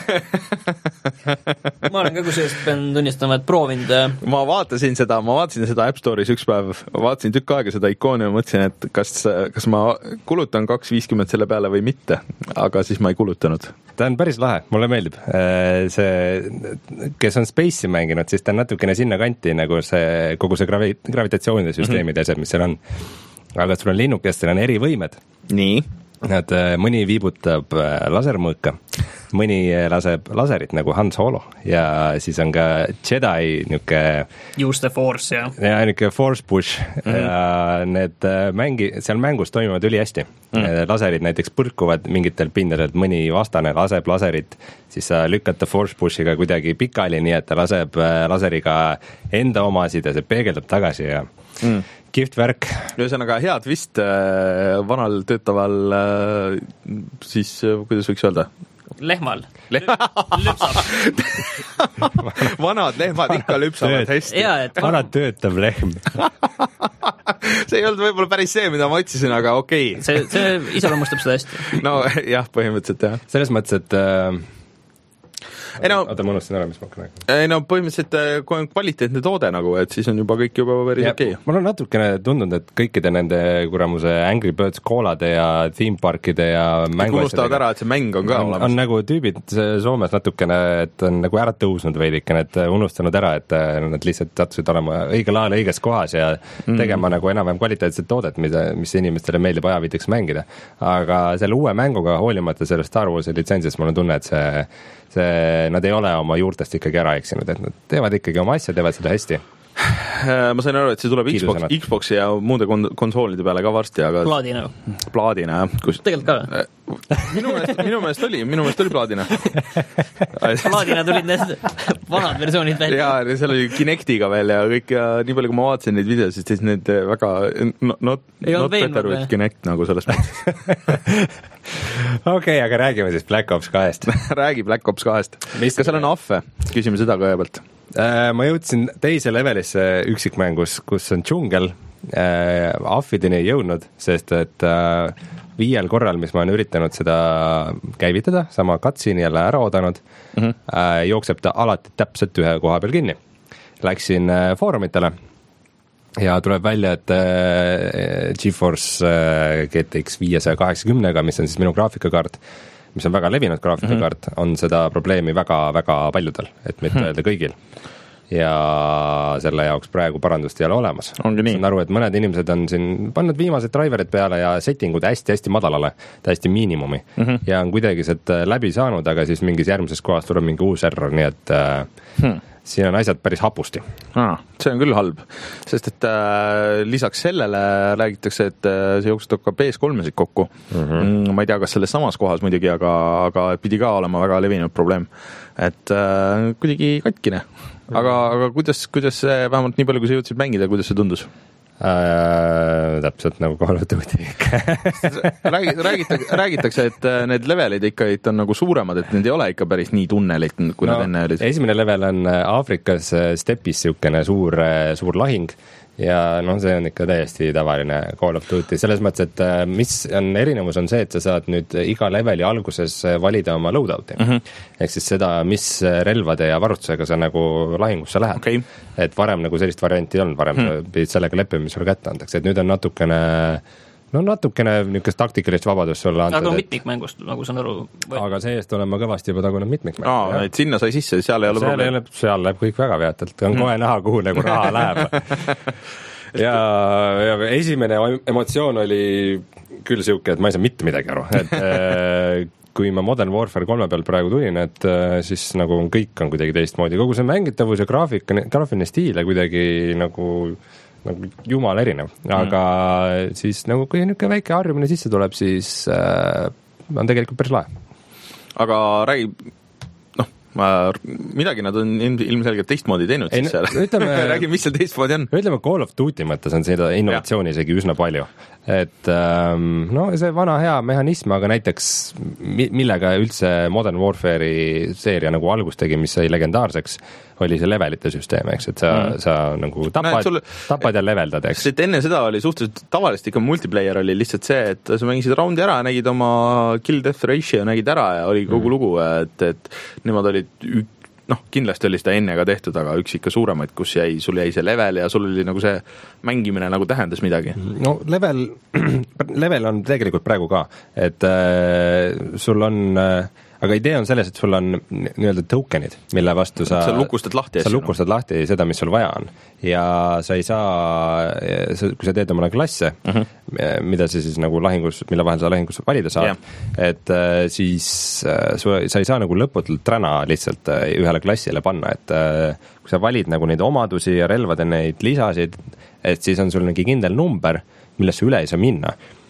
ma olen ka kusjuures pean tunnistama, et proovinud. Ma vaatasin seda, ma vaatasin seda App Store'is üks päev, vaatasin tükk aega seda ikooni ja mõtlesin, et kas, kas ma kulutan kaks viiskümmend selle peale või mitte, aga siis ma ei kulutanud. Ta on päris lahe, mulle meeldib. See, kes on Space'i mänginud, siis ta on natukene sinna kanti nagu see, kogu see gravi, gravitatsioonide süsteemid ja asjad, mis seal on. Aga sul on linnukestel on eri võimed. Nii? Et mõni viibutab lasermõõka, mõni laseb laserit nagu Han Solo ja siis on ka Jedi niuke Use the Force, jah. Ja niuke Force push mm-hmm. ja need mängi, seal mängus toimivad üli hästi. Mm. Laserid näiteks põrkuvad mingitel pindadelt, mõni vastane laseb laserit, siis sa lükkad ta Force pushiga kuidagi pikali, nii et ta laseb laseriga enda omasid ja see peegeldab tagasi ja mm. kihvt värk. Ühesõnaga head vist äh, vanal töötaval äh, siis, kuidas võiks öelda? Lehmal. Le- lüpsab. Vanad lehmad ikka lüpsavad hästi. Ja, et vanad töötab lehm. see ei olnud võib-olla päris see, mida ma otsisin, aga okei. Okay. see, see iseloomustab seda hästi. No jah, põhimõtteliselt jah. Selles mõttes, et äh, ei no, oota, ma unustasin ära, mis ma hakkan rääkima. Ei no põhimõtteliselt kui on kvaliteetne toode nagu, et siis on juba kõik juba päris okei. Okay. Mul on natukene tundunud, et kõikide nende kuramuse Angry Birds koolade ja theme parkide ja mängu unustavad ära, et see mäng on ka on, olemas. On nagu tüübid Soomes natukene, et on nagu ära tõusnud veidikene, et unustanud ära, et nad lihtsalt sattusid olema õigel ajal õiges kohas ja mm. tegema nagu enam-vähem kvaliteetset toodet, mida, mis inimestele meeldib ajaviiteks mängida. Aga selle uue mänguga hoolimata sellest Star Warsi litsentsist mul on tunne, et see see, nad ei ole oma juurtest ikkagi ära eksinud, et nad teevad ikkagi oma asja, teevad seda hästi. Ma sain aru, et see tuleb Xbox, Xboxi ja muude kon- konsoolide peale ka varsti, aga plaadina. Plaadina, jah. Kus... Tegelikult ka. minu meelest, minu meelest oli, minu meelest oli plaadina. Plaadina tulid need vanad versioonid välja. Jaa, seal oli Kinectiga veel ja kõik ja nii palju, kui ma vaatasin neid videosid, siis need väga not, not, not better with Kinect nagu selles mõttes. Okei, aga räägime siis Black Ops kahest. Räägi Black Ops kahest. Kas seal on ahve? Küsime seda kõigepealt. Ma jõudsin teise levelisse üksikmängus, kus on džungel. Ahvideni ei jõudnud, sest et viiel korral, mis ma olen üritanud seda käivitada, sama cutscene'i jälle ära oodanud, mm-hmm. jookseb ta alati täpselt ühe koha peal kinni. Läksin foorumitele ja tuleb välja, et äh, GeForce äh, G T X viiesaja kaheksakümnega, mis on siis minu graafikakaart, mis on väga levinud graafikakaart, mm -hmm. on seda probleemi väga-väga paljudel, et mitte öelda kõigil. Ja selle jaoks praegu parandust ei ole olemas. Saan aru, et mõned inimesed on siin pannud viimased driverid peale ja settingud hästi-hästi madalale, täiesti miinimumi. Mm -hmm. Ja on kuidagi sealt läbi saanud, aga siis mingis järgmises kohas tuleb mingi uus error, nii et äh, hmm. siin on asjad päris hapusti. Ah, see on küll halb, sest et äh, lisaks sellele räägitakse, et äh, see jooksutab ka P S kolmesid kokku. Mm -hmm. Ma ei tea, kas selles samas kohas muidugi, aga, aga pidi ka olema väga levinud probleem. Et äh, kuidagi katkine. Aga, aga kuidas, kuidas see, vähemalt nii palju, kui sa jõudsid mängida, kuidas see tundus? Äh, täpselt nagu Call of Duty räägitakse, räägitakse, et need levelid ikka on nagu suuremad, et need ei ole ikka päris nii tunnelid, kui no, nad enne olid. Esimene level on Aafrikas stepis siukene suur, suur lahing ja noh, see on ikka täiesti tavaline Call of Duty, selles mõttes, et mis on erinevus on see, et sa saad nüüd iga leveli alguses valida oma loadout'i. Mm -hmm. Ehk siis seda, mis relvade ja varustusega sa nagu lahingusse lähed. Okay. Et varem nagu sellist varianti ei olnud, varem mm -hmm. pidid sellega leppima, mis sulle kätte antakse, et nüüd on natukene no natukene niisugust taktikalist vabadust sulle antud. Aga mitmikmängust, nagu saan aru. Või... Aga see-eest olen ma kõvasti juba tagunud mitmikmängu. Aa, et sinna sai sisse, seal ei ole seal probleem. Ei ole, seal läheb kõik väga veatelt, on kohe näha, kuhu nagu raha läheb. ja, ja esimene emotsioon oli küll siuke, et ma ei saa mitte midagi aru, et äh, kui ma Modern Warfare kolme peal praegu tulin, et äh, siis nagu kõik on kuidagi teistmoodi, kogu see mängitavus ja graafik, graafiline stiil ja kuidagi nagu nagu jumal erinev, aga mm. siis nagu kui niisugune väike harjumine sisse tuleb, siis äh, on tegelikult päris lahe. Aga räägi, noh, ma, midagi nad on ilmselgelt teistmoodi teinud ei, siis seal. Ütleme, räägi, mis seal teistmoodi on? Ütleme, Call of Duty mõttes on seda innovatsiooni ja. Isegi üsna palju. Et ähm, no see vana hea mehhanism, aga näiteks millega üldse Modern Warfare'i seeria nagu algust tegi, mis sai legendaarseks, oli see levelite süsteem, eks, et sa, mm. sa nagu tapad, no, sul, tapad ja leveldad, eks. Et enne seda oli suhteliselt tavalist ikka multiplayer oli lihtsalt see, et sa mängisid raundi ära, nägid oma kill-death ratio, nägid ära ja oli kogu mm. lugu, et, et nemad olid ük, noh, kindlasti oli seda enne ka tehtud, aga üks ikka suuremaid, kus jäi, sul jäi see level ja sul oli nagu see mängimine nagu tähendas midagi. No level, level on tegelikult praegu ka, et äh, sul on äh, aga idee on selles, et sul on nii-öelda tokenid, mille vastu sa sa lukustad lahti, sa lukustad lahti seda, mis sul vaja on. Ja sa ei saa, kui sa teed omale klasse, uh -huh. mida sa siis nagu lahingus, mille vahel sa lahingus valida saad, yeah. et siis sa ei saa nagu lõputult träna lihtsalt ühele klassile panna, et kui sa valid nagu neid omadusi ja relvade neid lisasid, et siis on sul mingi kindel number, millesse üle ei saa minna.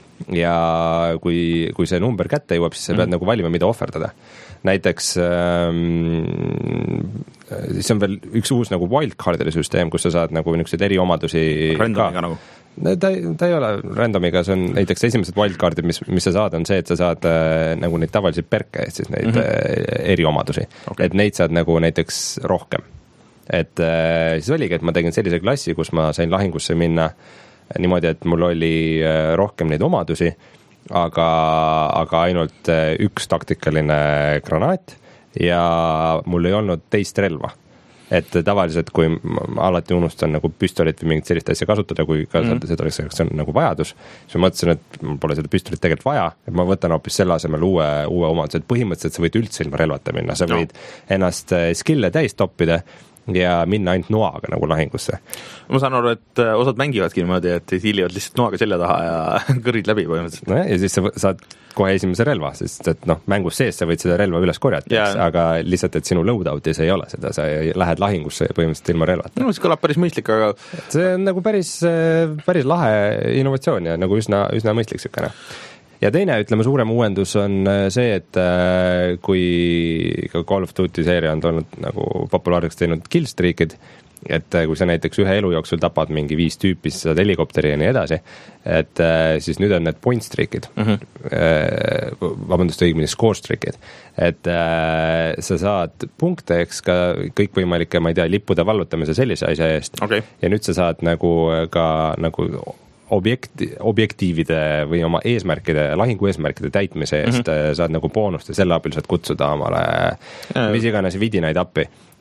Ja kui, kui see number kätte jõuab, siis sa pead mm. nagu valima, mida ohverdada. Näiteks ähm, siis on veel üks uus nagu wildcardide süsteem, kus sa saad nagu niisuguseid eriomadusi randomiga nagu? Ta, ta ei ole randomiga, see on näiteks esimesed wildcardid, mis, mis sa saad, on see, et sa saad äh, nagu neid tavalisi perke, et siis neid mm -hmm. äh, eriomadusi. Okay. Et neid saad nagu näiteks rohkem. Et äh, siis oligi, et ma tegin sellise klassi, kus ma sain lahingusse minna niimoodi, et mul oli rohkem neid omadusi, aga, aga ainult üks taktikaline granaat ja mul ei olnud teist relva. Et tavaliselt, kui ma alati unustan nagu püstolit või mingit sellist asja kasutada, kui ka mm. seda oleks, see on nagu vajadus, siis ma mõtlesin, et mul pole seda püstolit tegelikult vaja, et ma võtan hoopis selle asemel uue, uue omaduse, et põhimõtteliselt sa võid üldse ilma relvata minna, sa võid no. ennast skill'e täis toppida ja minna ainult noaga nagu lahingusse. Ma saan aru, et osad mängivadki niimoodi, et hiilivad lihtsalt noaga selja taha ja kõrid läbi põhimõtteliselt. No ja siis sa saad kohe esimese relva, sest et noh, mängus sees sa võid seda relva üles korjata, yeah. aga lihtsalt, et sinu loadout'is ei ole seda, sa lähed lahingusse põhimõtteliselt ilma relvata. No see kõlab päris mõistlik, aga see on nagu päris, päris lahe innovatsioon ja nagu üsna, üsna mõistlik sükene. Ja teine, ütleme, suurem uuendus on see, et kui ka Call of Duty seeria on toonud nagu populaarseks teinud killstreakid, et kui sa näiteks ühe elu jooksul tapad mingi viis tüüpi, siis saad helikopteri ja nii edasi, et siis nüüd on need point streakid, uh -huh. vabandust, õigemini score streakid, et sa saad punkte, eks ka kõikvõimalike, ma ei tea, lippude vallutamise sellise asja eest okay. ja nüüd sa saad nagu ka nagu objekti, objektiivide või oma eesmärkide, lahingu eesmärkide täitmise eest mm -hmm. saad nagu boonust ja selle abil saad kutsuda omale ja, mis iganes vidinaid appi.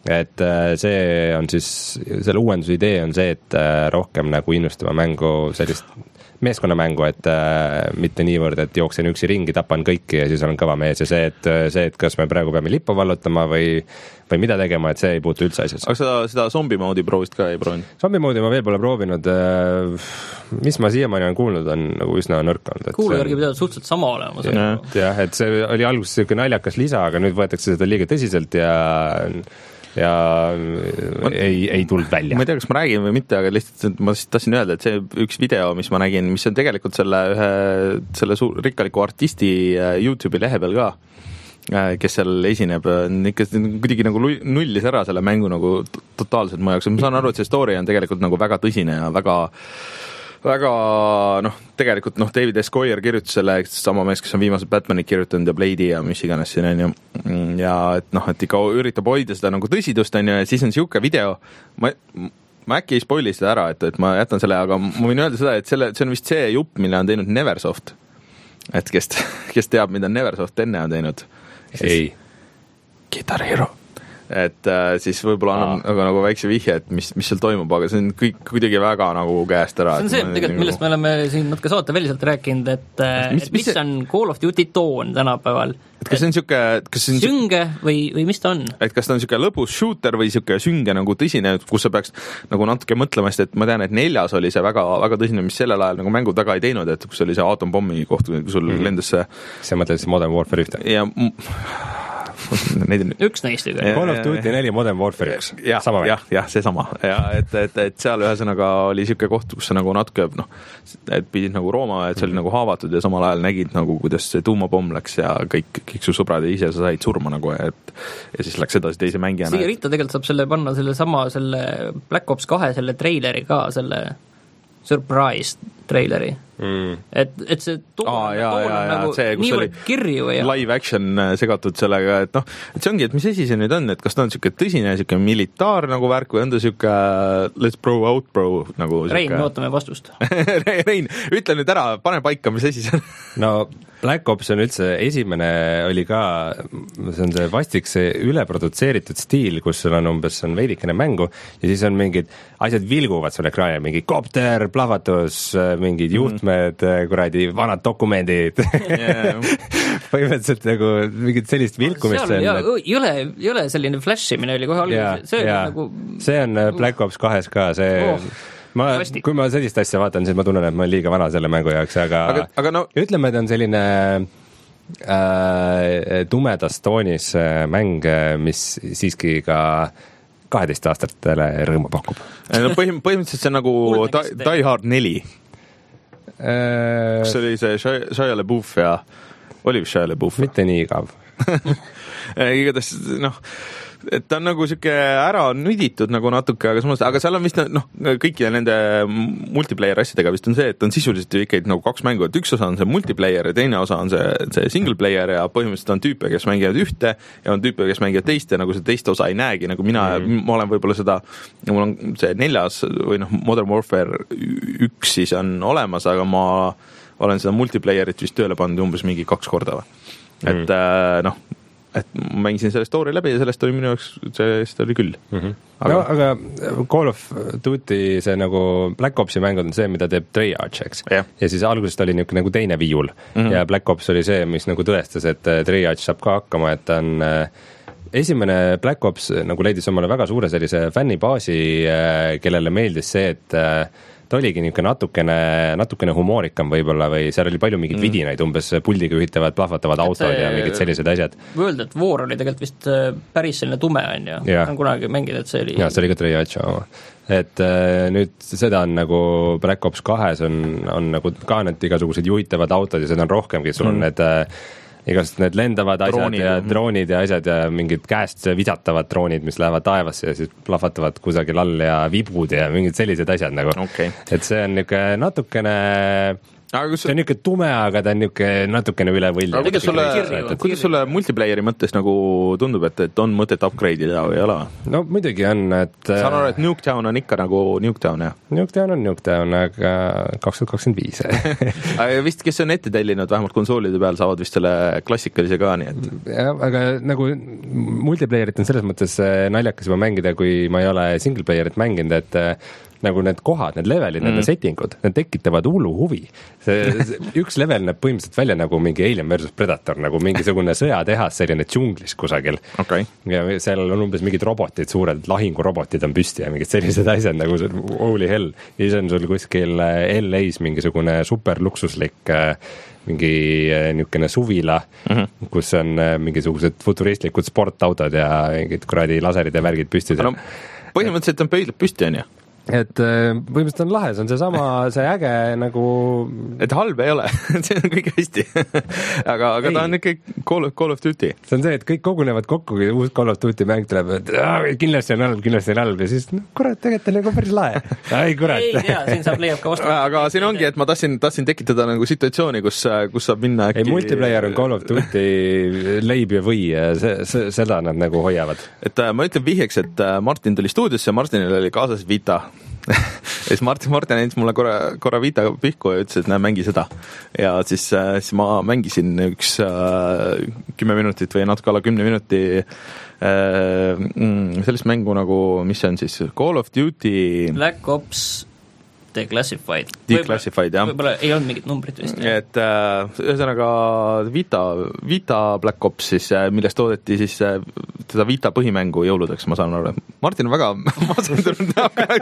et see on siis, selle uuenduse idee on see, et rohkem nagu innustama mängu sellist meeskonnamängu, et äh, mitte niivõrd, et jooksen üksi ringi, tapan kõiki ja siis olen kõva mees ja see, et see, et kas me praegu peame lippu vallutama või, või mida tegema, et see ei puutu üldse asjasse. aga seda, seda zombimoodi proovist ka ei proovinud? Zombimoodi ma veel pole proovinud, mis ma siiamaani olen kuulnud, on nagu üsna nõrk olnud. Kuulu järgi pidanud suhteliselt sama olema. jah, et see oli alguses selline naljakas lisa, aga nüüd võetakse seda liiga tõsiselt ja ja ma, ei, ei tulnud välja. Ma ei tea, kas ma räägin või mitte, aga lihtsalt ma tahtsin öelda, et see üks video, mis ma nägin, mis on tegelikult selle ühe selle suur, rikkaliku artisti YouTube'i lehe peal ka, kes seal esineb, ikka kuidagi nagu nullis ära selle mängu nagu totaalselt mu jaoks. Ma saan aru, et see story on tegelikult nagu väga tõsine ja väga väga, noh, tegelikult noh, David S. Goyer kirjutas selle, sama mees, kes on viimased Batmanid kirjutanud ja Blade'i ja mis iganes siin on ju, ja et noh, et ikka üritab hoida seda nagu tõsidust on ju, ja siis on siuke video, ma, ma äkki ei spoili seda ära, et, et ma jätan selle, aga ma võin öelda seda, et selle, see on vist see jupp, mille on teinud Neversoft, et kes, kes teab, mida Neversoft enne on teinud. Ei. Guitar Hero. Et äh, siis võib-olla annan nagu, nagu väikse vihje, et mis, mis seal toimub, aga see on kõik kuidagi väga nagu käest ära. See on see, tegelikult, millest me oleme siin natuke saateväliselt rääkinud, et mis, et mis, mis on Call of Duty toon tänapäeval. Et kas see on siuke, kas see on sünge või, või mis ta on? Et kas ta on siuke lõbus shooter või siuke sünge nagu tõsine, kus sa peaks nagu natuke mõtlema, sest et ma tean, et neljas oli see väga, väga tõsine, mis sellel ajal nagu mängu taga ei teinud, et kus oli see aatompommini koht, kui sul mm-hmm. lendas see see mõtled siis Modern Warfare ühte? Ja On... üks neist ju. Call of Duty neli Modern Warfare üks. jah, jah, jah, see sama. Ja, et, et, et seal ühesõnaga oli siuke koht, kus sa nagu natuke, noh, et pidid nagu rooma, et see oli nagu haavatud ja samal ajal nägid nagu, kuidas see tuumapomm läks ja kõik, kõik su sõbrad ja ise sa said surma nagu, et ja siis läks edasi teise mängijana. Siia Ritta tegelikult saab selle panna selle sama, selle Black Ops kahe, selle treileri ka, selle Surprise treileri. Mm. Et, et see toon, Aa, jaa, toon jaa, on jaa, nagu see, niivõrd kirju ja live action segatud sellega, et noh, et see ongi, et mis asi see nüüd on, et kas ta on siuke tõsine, siuke militaar nagu värk või on ta siuke let's bro out bro nagu siuke... Rein, me ootame vastust. Rein, ütle nüüd ära, pane paika, mis asi see on. No Black Ops on üldse esimene oli ka, see on see vastik see üleprodutseeritud stiil, kus sul on umbes on veidikene mängu ja siis on mingid asjad vilguvad sul ekraani, mingi kopter, plahvatus, mingid juhtmed, kuradi vanad dokumendid yeah. põhimõtteliselt nagu mingid sellist vilkumist seal ja, ei ole, ei ole selline flashimine oli kohe alguses, see, nagu... see on Black Ops kahes ka, see oh. ma, kui ma sellist asja vaatan, siis ma tunnen, et ma olen liiga vana selle mängu jaoks, aga, aga, aga no... ütleme, et on selline äh, tumedas toonis mäng, mis siiski ka kaheteistaastastele rõõmu pakub. No põhim- põhimõtteliselt see on nagu Die, Die Hard neli. Kus oli see Shia LaBeouf ja oli Shia LaBeouf? Mitte nii igav. Igatahes, noh, et ta on nagu siuke ära nüditud nagu natuke, aga samas, aga seal on vist, noh, kõikide nende multiplayer asjadega vist on see, et on sisuliselt ju ikkagi nagu kaks mängu, et üks osa on see multiplayer ja teine osa on see, see single player ja põhimõtteliselt on tüüpe, kes mängivad ühte ja on tüüpe, kes mängivad teist ja nagu see teist osa ei näegi, nagu mina mm., ma olen võib-olla seda, mul on see neljas või noh, Modern Warfare üks siis on olemas, aga ma olen seda multiplayerit vist tööle pannud umbes mingi kaks korda või. Et mm. noh, et ma mängisin selle story läbi ja sellest oli minu jaoks, sellest oli küll. Mm-hmm. Aga... No, aga Call of Duty, see nagu Black Opsi mängud on see, mida teeb Treyarch, eks? Yeah. Ja siis algusest oli niisugune nagu teine viiul mm-hmm. ja Black Ops oli see, mis nagu tõestas, et Treyarch saab ka hakkama, et ta on esimene Black Ops nagu leidis omale väga suure sellise fännibaasi, kellele meeldis see, et ta oligi niisugune natukene, natukene humoorikam võib-olla või seal oli palju mingeid mm. vidinaid, umbes puldiga ühitavad, plahvatavad autod see, ja mingid sellised asjad. Võelda, et War oli tegelikult vist päris selline tume on ju, on kunagi mängida, et see oli... Ja, see oli ka Treyarch oma. Et äh, nüüd seda on nagu Black Ops kahes on, on nagu ka need igasugused juhitavad autod ja seda on rohkemgi, sul on mm. need äh, igasugused need lendavad asjad droonid, ja droonid ja asjad ja mingid käest visatavad droonid, mis lähevad taevasse ja siis plahvatavad kusagil all ja vibud ja mingid sellised asjad nagu okay. et see on niisugune natukene Kus... see on niisugune tume, aga ta on niisugune natukene üle võlli. Kuidas sulle, kuidas sulle multiplayeri mõttes nagu tundub, et, et on mõtet upgrade'ida või ei ole? No muidugi on, et saan aru, et Nuketown on ikka nagu Nuketown, jah? Nuketown on Nuketown, aga kaks tuhat kakskümmend viis aga vist, kes on ette tellinud, vähemalt konsoolide peal saavad vist selle klassikalise ka, nii et ja, aga nagu multiplayerit on selles mõttes naljakas juba mängida, kui ma ei ole single playerit mänginud, et nagu need kohad, need levelid, mm. need settingud, need tekitavad hullu huvi. See, see, üks level näeb põhimõtteliselt välja nagu mingi Alien versus Predator, nagu mingisugune sõjatehas selline džunglis kusagil. Okay. Ja seal on umbes mingid robotid, suured lahingurobotid on püsti ja mingid sellised asjad nagu holy hell. Ja siis on sul kuskil L A's mingisugune superluksuslik mingi niisugune suvila, mm-hmm. kus on mingisugused futuristlikud sportautod ja mingid kuradi laserid ja värgid püsti. No, põhimõtteliselt on pöidlad püsti, on ju? Et põhimõtteliselt on lahe, see on see sama, see äge nagu et halb ei ole, see on kõik hästi aga, aga ei. Ta on ikka Call of, Call of Duty. See on see, et kõik kogunevad kokku, kui uus Call of Duty mäng tuleb, et aah, kindlasti on halb, kindlasti on halb ja siis no, kurat, tegelikult on nagu päris lahe. Ai, kurat. Ei tea, siin saab leiab ka vastu. Aga siin ongi, et ma tahtsin, tahtsin tekitada nagu situatsiooni, kus, kus saab minna äkki... Ei, multiplayer on Call of Duty leib ja või ja see, see, seda nad nagu hoiavad. Et ma ütlen vihjeks, et Martin tuli stuudiosse, Martinil oli kaasas Vita ja siis Martin, Martin andis mulle korra, korra Vita pihku ja ütles, et näe, mängi seda. Ja siis, siis ma mängisin üks äh, kümme minutit või natuke alla kümne minuti äh, sellist mängu nagu, mis on siis Call of Duty Black Ops Declassified. Declassified, jah. Võib-olla ei olnud mingit numbrit vist. Et äh, ühesõnaga Vita, Vita Black Ops siis, millest toodeti siis äh, teda Vita põhimängu jõuludeks, ma saan aru. Martin on väga masendunud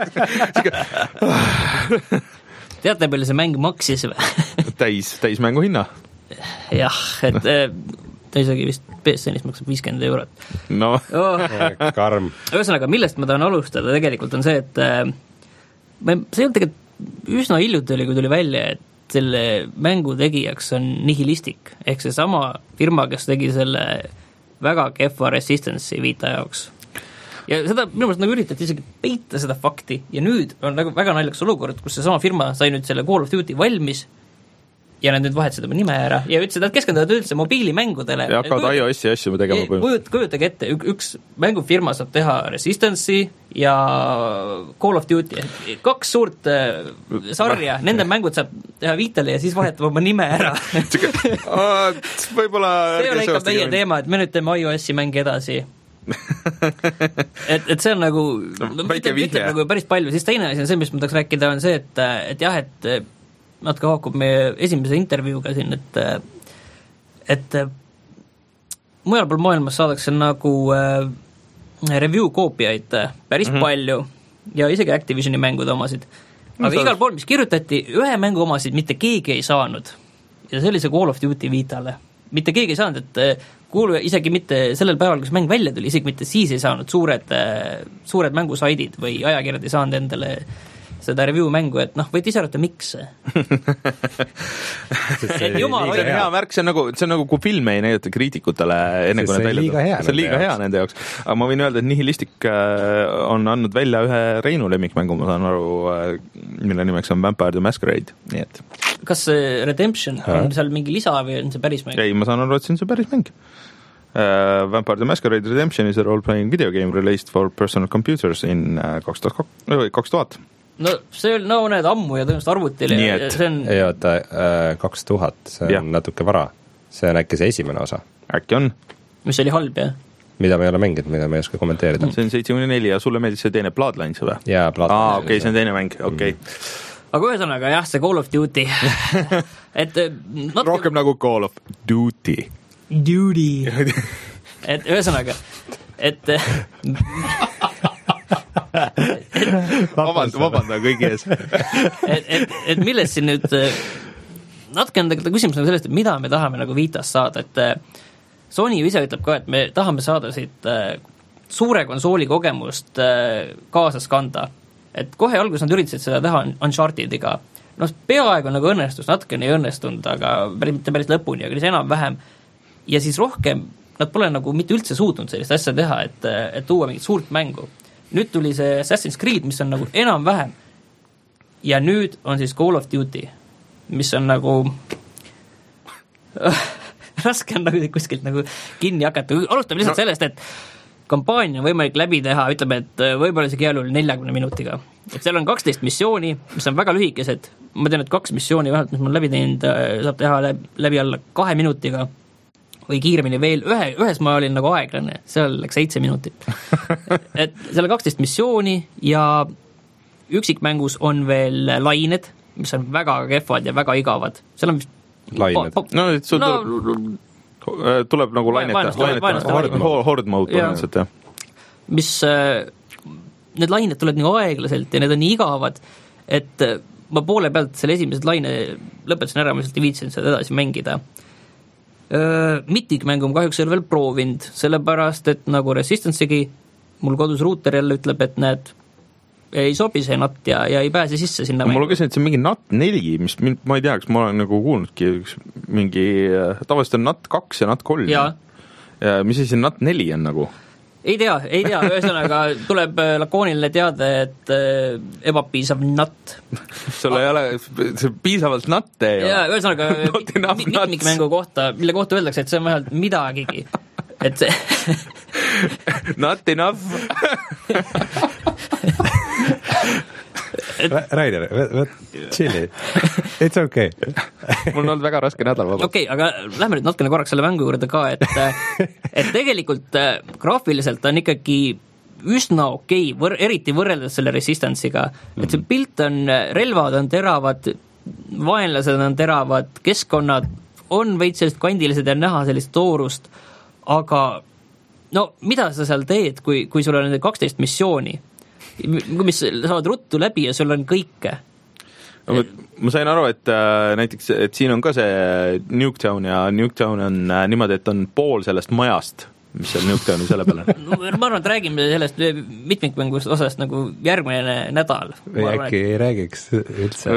teate, palju see mäng maksis või? täis, täis mängu hinna. Jah, et ta isegi vist P S N-ist maksab viiskümmend eurot. No. Oh. Karm. Ühesõnaga, millest ma tahan alustada tegelikult on see, et see ei olnud tegelikult üsna hiljuti oli, kui tuli välja, et selle mängu tegijaks on Nihilistic, ehk see sama firma, kes tegi selle väga kehva Resistance'i Vita jaoks. Ja seda minu meelest nagu üritati isegi peita seda fakti ja nüüd on nagu väga naljakas olukord, kus see sama firma sai nüüd selle Call of Duty valmis ja nad nüüd vahetasid oma nime ära ja ütlesid, et keskenduvad üldse mobiilimängudele. Ja hakkavad iOS-i asju tegema. Kujut, kujutage ette, üks mängufirma saab teha Resistance'i ja Call of Duty, kaks suurt äh, sarja, nende mängud saab teha Vitale ja siis vahetab oma nime ära. Võib-olla see ei ole ikka meie teema, et me nüüd teeme iOS-i mänge edasi. et, et see on nagu, no, ütleb, ütleb nagu päris palju, siis teine asi on see, mis ma tahaks rääkida, on see, et, et jah, et natuke haakub meie esimese intervjuuga siin, et et mujal pool maailmas saadakse nagu äh, review-koopiaid päris mm-hmm. palju ja isegi Activisioni mängude omasid. Aga no, igal pool, mis kirjutati, ühe mängu omasid mitte keegi ei saanud. Ja see oli see Call of Duty Vitale. Mitte keegi ei saanud, et kuulu isegi mitte sellel päeval, kus mäng välja tuli, isegi mitte siis ei saanud suured, suured mängusaidid või ajakirjad ei saanud endale seda review-mängu, et noh, võid ise arvata, miks see? et jumal see on hea märk, see on nagu, see on nagu kui filme ei näidata kriitikutele enne kui need välja see on liiga hea nende jaoks. Aga ma võin öelda, et Nihilistic on andnud välja ühe Reinu lemmikmängu, ma saan aru, mille nimeks on Vampire the Masquerade, nii et kas see Redemption on seal mingi lisa või on see päris mäng? Ei, ma saan aru, et see on see päris mäng. Uh, Vampire the Masquerade Redemption is a role-playing video game released for personal computers in uh, kaks tuhat. No see oli, no need ammu ja tõenäoliselt arvutile. Nii et, see on... ei oota, kaks tuhat, see on ja. natuke vara. See on äkki see esimene osa. Äkki on. Mis oli halb, jah? Mida me ei ole mänginud, mida me ei oska kommenteerida. See on seitsekümmend neli ja sulle meeldis see teine Bloodlines või? Jaa, Bloodlines. Aa, okei, okay, see on teine mäng, okei okay. mm. Aga ühesõnaga jah, see Call of Duty et natuke... rohkem nagu Call of Duty Duty et ühesõnaga et vabanda, vabanda kõigi ees et, et, et millest siin nüüd natuke on tegelikult küsimus on sellest, et mida me tahame nagu Vitast saada, et Sony ise ütleb ka, et me tahame saada siit suure konsooli kogemust kaasas kanda, et kohe alguses nad üritasid seda teha Unchartediga, noh peaaegu nagu õnnestus, natukene ei õnnestunud, aga mitte päris lõpuni, aga siis enam-vähem ja siis rohkem nad pole nagu mitte üldse suutnud sellist asja teha, et, et tuua mingit suurt mängu. Nüüd tuli see Assassin's Creed, mis on nagu enam-vähem ja nüüd on siis Call of Duty, mis on nagu raske on nagu kuskilt nagu kinni hakata, alustame lihtsalt no. sellest, et kampaania on võimalik läbi teha, ütleme, et võib-olla isegi heal juhul neljakümne minutiga. Et seal on kaksteist missiooni, mis on väga lühikesed, ma tean, et kaks missiooni vähemalt, mis ma läbi teinud, saab teha läbi alla kahe minutiga või kiiremini veel, ühe, ühes ma olin nagu aeglane, seal läks seitse minutit. Et seal on kaksteist missiooni ja üksikmängus on veel lained, mis on väga kehvad ja väga igavad. Seal on vist lained. No, et sul no, tuleb, tuleb nagu laineta, horde mode põhimõtteliselt, jah. Mis, need lained tuleb nii aeglaselt ja need on nii igavad, et ma poole pealt selle esimesed laine lõpetasin ära, ma lihtsalt ei viitsinud seda edasi mängida. Mythic-mängu ma kahjuks ei ole veel proovinud, sellepärast, et nagu Resistance'igi mul kodus ruuter jälle ütleb, et näed, ei sobi see N A T ja, ja ei pääse sisse sinna no, mul on käsin, et see on mingi N A T neli, mis mind, ma ei tea, kas ma olen nagu kuulnudki mingi, tavaliselt on N A T kaks ja N A T kolm ja, ja mis asi N A T neli on nagu? Ei tea, ei tea, ühesõnaga tuleb lakooniline teade, et ebapiisav N A T sul ei ole, see piisavalt N A T ei ja, ole ühesõnaga mitmikmängu kohta, mille kohta öeldakse, et see on vähemalt midagigi et see not enough Rainer, chilli, it's okay. Mul on olnud väga raske nädal vabalt. Okei, okay, aga lähme nüüd natukene korraks selle mängu juurde ka, et, et tegelikult graafiliselt on ikkagi üsna okei, võr, eriti võrreldes selle Resistance'iga, et see pilt on, relvad on teravad, vaenlased on teravad, keskkonnad on veits sellist kandilised ja näha sellist toorust, aga no mida sa seal teed, kui, kui sul on kaksteist missiooni, mis saavad ruttu läbi ja sul on kõike. No, ma sain aru, et äh, näiteks, et siin on ka see Nuketown ja Nuketown on äh, niimoodi, et on pool sellest majast, mis seal Nuketowni selle peale no, ma arvan, et räägime sellest mitmikmängust osast nagu järgmine nädal. Või äkki ei räägiks üldse.